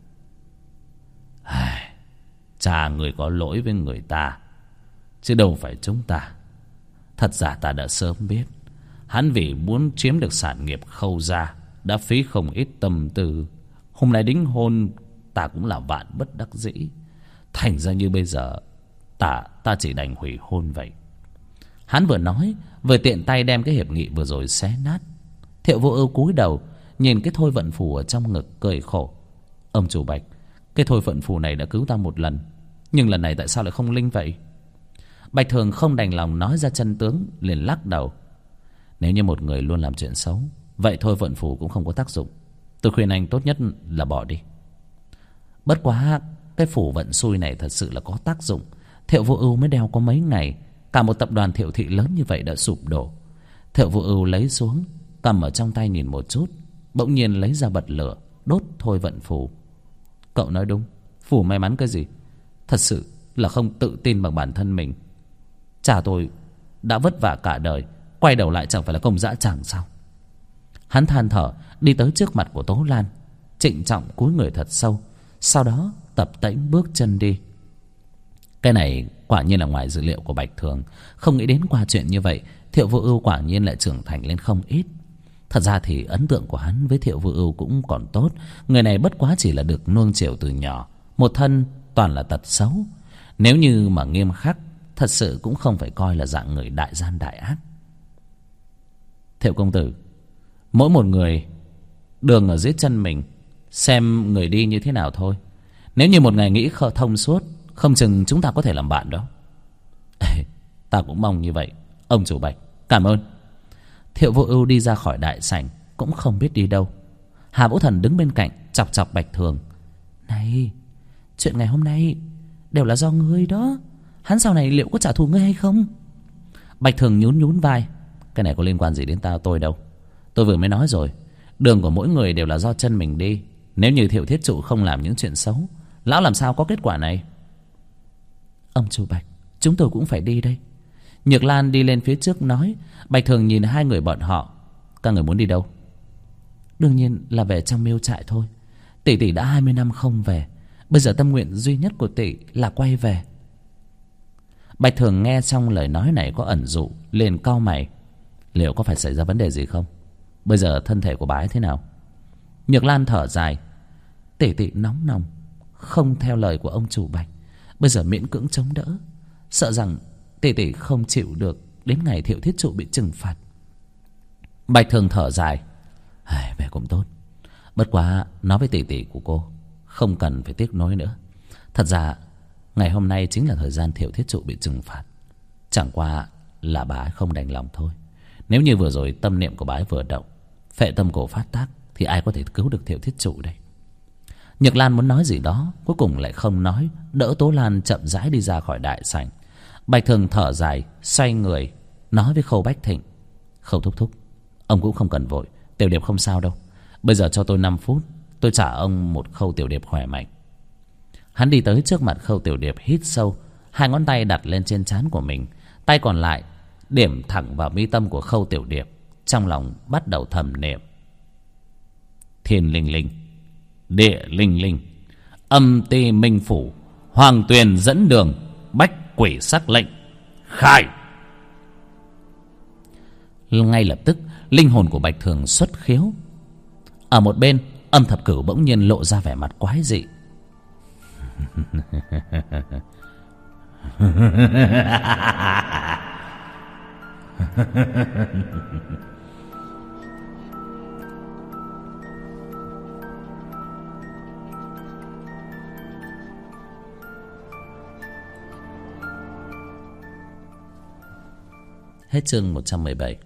[SPEAKER 1] Cha người có lỗi với người ta, chứ đâu phải chúng ta. Thật ra ta đã sớm biết hắn vì muốn chiếm được sản nghiệp Khâu gia đã phí không ít tâm tư. Hôm nay đính hôn ta cũng là vạn bất đắc dĩ, thành ra như bây giờ ta chỉ đành hủy hôn vậy. Hắn vừa nói vừa tiện tay đem cái hiệp nghị vừa rồi xé nát. Thiệu Vô Ưu cúi đầu nhìn cái thôi vận phù ở trong ngực cười khổ. Ông chủ Bạch, cái thôi vận phù này đã cứu ta một lần, nhưng lần này tại sao lại không linh vậy? Bạch Thường không đành lòng nói ra chân tướng, liền lắc đầu. Nếu như một người luôn làm chuyện xấu, vậy thôi vận phù cũng không có tác dụng. Tôi khuyên anh tốt nhất là bỏ đi. Bất quá cái phù vận xui này thật sự là có tác dụng. Thiệu Vô Ưu mới đeo có mấy ngày, cả một tập đoàn Thiệu thị lớn như vậy đã sụp đổ. Thiệu Vô Ưu lấy xuống, cầm ở trong tay nhìn một chút, bỗng nhiên lấy ra bật lửa đốt thôi vận phù. Cậu nói đúng, phù may mắn cái gì? Thật sự là không tự tin bằng bản thân mình. Cha tôi đã vất vả cả đời, quay đầu lại chẳng phải là công dã tràng sao? Hắn than thở đi tới trước mặt của Tố Lan, trịnh trọng cúi người thật sâu, sau đó tập tễnh bước chân đi. Cái này quả nhiên là ngoài dự liệu của Bạch Thường. Không nghĩ đến qua chuyện như vậy, Thiệu Vô Ưu quả nhiên lại trưởng thành lên không ít. Thật ra thì ấn tượng của hắn với Thiệu Vô Ưu cũng còn tốt. Người này bất quá chỉ là được nuông chiều từ nhỏ, một thân toàn là tật xấu. Nếu như mà nghiêm khắc, thật sự cũng không phải coi là dạng người đại gian đại ác. Thiệu công tử, mỗi một người đường ở dưới chân mình, xem người đi như thế nào thôi. Nếu như một ngày nghĩ thông suốt, không chừng chúng ta có thể làm bạn đó. Ta cũng mong như vậy, ông chủ Bạch, cảm ơn. Thiệu Vô Ưu đi ra khỏi đại sảnh, cũng không biết đi đâu. Hà Vũ Thần đứng bên cạnh chọc chọc Bạch Thường. Này, chuyện ngày hôm nay đều là do ngươi đó. Hắn sau này liệu có trả thù ngươi hay không? Bạch Thường nhún nhún vai. Cái này có liên quan gì đến tôi đâu. Tôi vừa mới nói rồi, đường của mỗi người đều là do chân mình đi. Nếu như Thiệu Thiết Trụ không làm những chuyện xấu, lão làm sao có kết quả này? Ông chủ Bạch, chúng tôi cũng phải đi đây. Nhược Lan đi lên phía trước nói. Bạch Thường nhìn hai người bọn họ. Các người muốn đi đâu? Đương nhiên là về trong miêu trại thôi. Tỷ tỷ đã 20 năm không về, bây giờ tâm nguyện duy nhất của tỷ là quay về. Bạch Thường nghe xong lời nói này có ẩn dụ, liền cau mày. Liệu có phải xảy ra vấn đề gì không? Bây giờ thân thể của bà ấy thế nào? Nhược Lan thở dài. Tỷ tỷ nóng nòng, không theo lời của ông chủ Bạch, bây giờ miễn cưỡng chống đỡ. Sợ rằng tỷ tỷ không chịu được đến ngày Thiệu Thiết Trụ bị trừng phạt. Bạch Thường thở dài. Về cũng tốt. Bất quá nói với tỷ tỷ của cô, không cần phải tiếc nuối nữa. Thật ra ngày hôm nay chính là thời gian Thiệu Thiết Trụ bị trừng phạt. Chẳng qua là bà ấy không đành lòng thôi. Nếu như vừa rồi tâm niệm của bà ấy vừa động, phệ tâm cổ phát tác, thì ai có thể cứu được Thiệu Thiết Trụ đây? Nhược Lan muốn nói gì đó, cuối cùng lại không nói, đỡ Tố Lan chậm rãi đi ra khỏi đại sảnh. Bạch Thường thở dài, xoay người nói với Khâu Bách Thịnh. Khâu thúc thúc, ông cũng không cần vội, Tiểu Điệp không sao đâu. Bây giờ cho tôi 5 phút, tôi trả ông một Khâu Tiểu Điệp khỏe mạnh. Hắn đi tới trước mặt Khâu Tiểu Điệp, hít sâu, hai ngón tay đặt lên trên trán của mình, tay còn lại điểm thẳng vào mi tâm của Khâu Tiểu Điệp, trong lòng bắt đầu thầm niệm. Thiên linh linh, địa linh linh, âm ti minh phủ, hoàng tuyền dẫn đường, bách quỷ sắc lệnh,
[SPEAKER 2] Khai.
[SPEAKER 1] Ngay lập tức linh hồn của Bạch Thường xuất khiếu. Ở một bên, Âm Thập Cửu bỗng nhiên lộ ra vẻ mặt quái dị. Hết chương 117.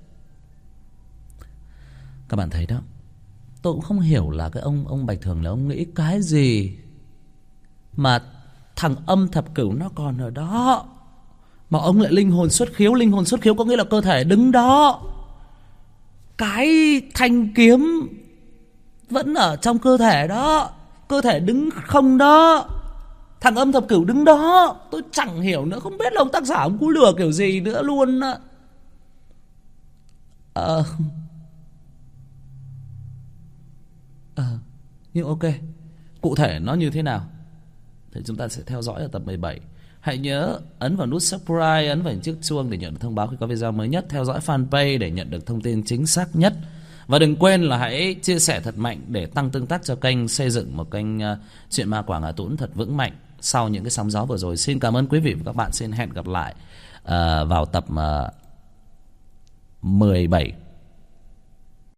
[SPEAKER 1] Các bạn thấy đó, tôi cũng không hiểu là cái ông Bạch Thường là ông nghĩ cái gì mà thằng Âm Thập Cửu nó còn ở đó mà ông lại linh hồn xuất khiếu. Linh hồn xuất khiếu có nghĩa là cơ thể đứng đó, cái thanh kiếm vẫn ở trong cơ thể đó, cơ thể đứng không đó, thằng Âm Thập Cửu đứng đó. Tôi chẳng hiểu nữa, không biết là ông tác giả ông cú lừa kiểu gì nữa luôn á. Nhưng ok, cụ thể nó như thế nào thì chúng ta sẽ theo dõi ở tập 17. Hãy nhớ ấn vào nút subscribe, ấn vào chiếc chuông để nhận được thông báo khi có video mới nhất, theo dõi fanpage để nhận được thông tin chính xác nhất. Và đừng quên là hãy chia sẻ thật mạnh để tăng tương tác cho kênh, xây dựng một kênh Chuyện Ma Quảng Hà Tũng thật vững mạnh sau những cái sóng gió vừa rồi. Xin cảm ơn quý vị và các bạn. Xin hẹn gặp lại vào tập 17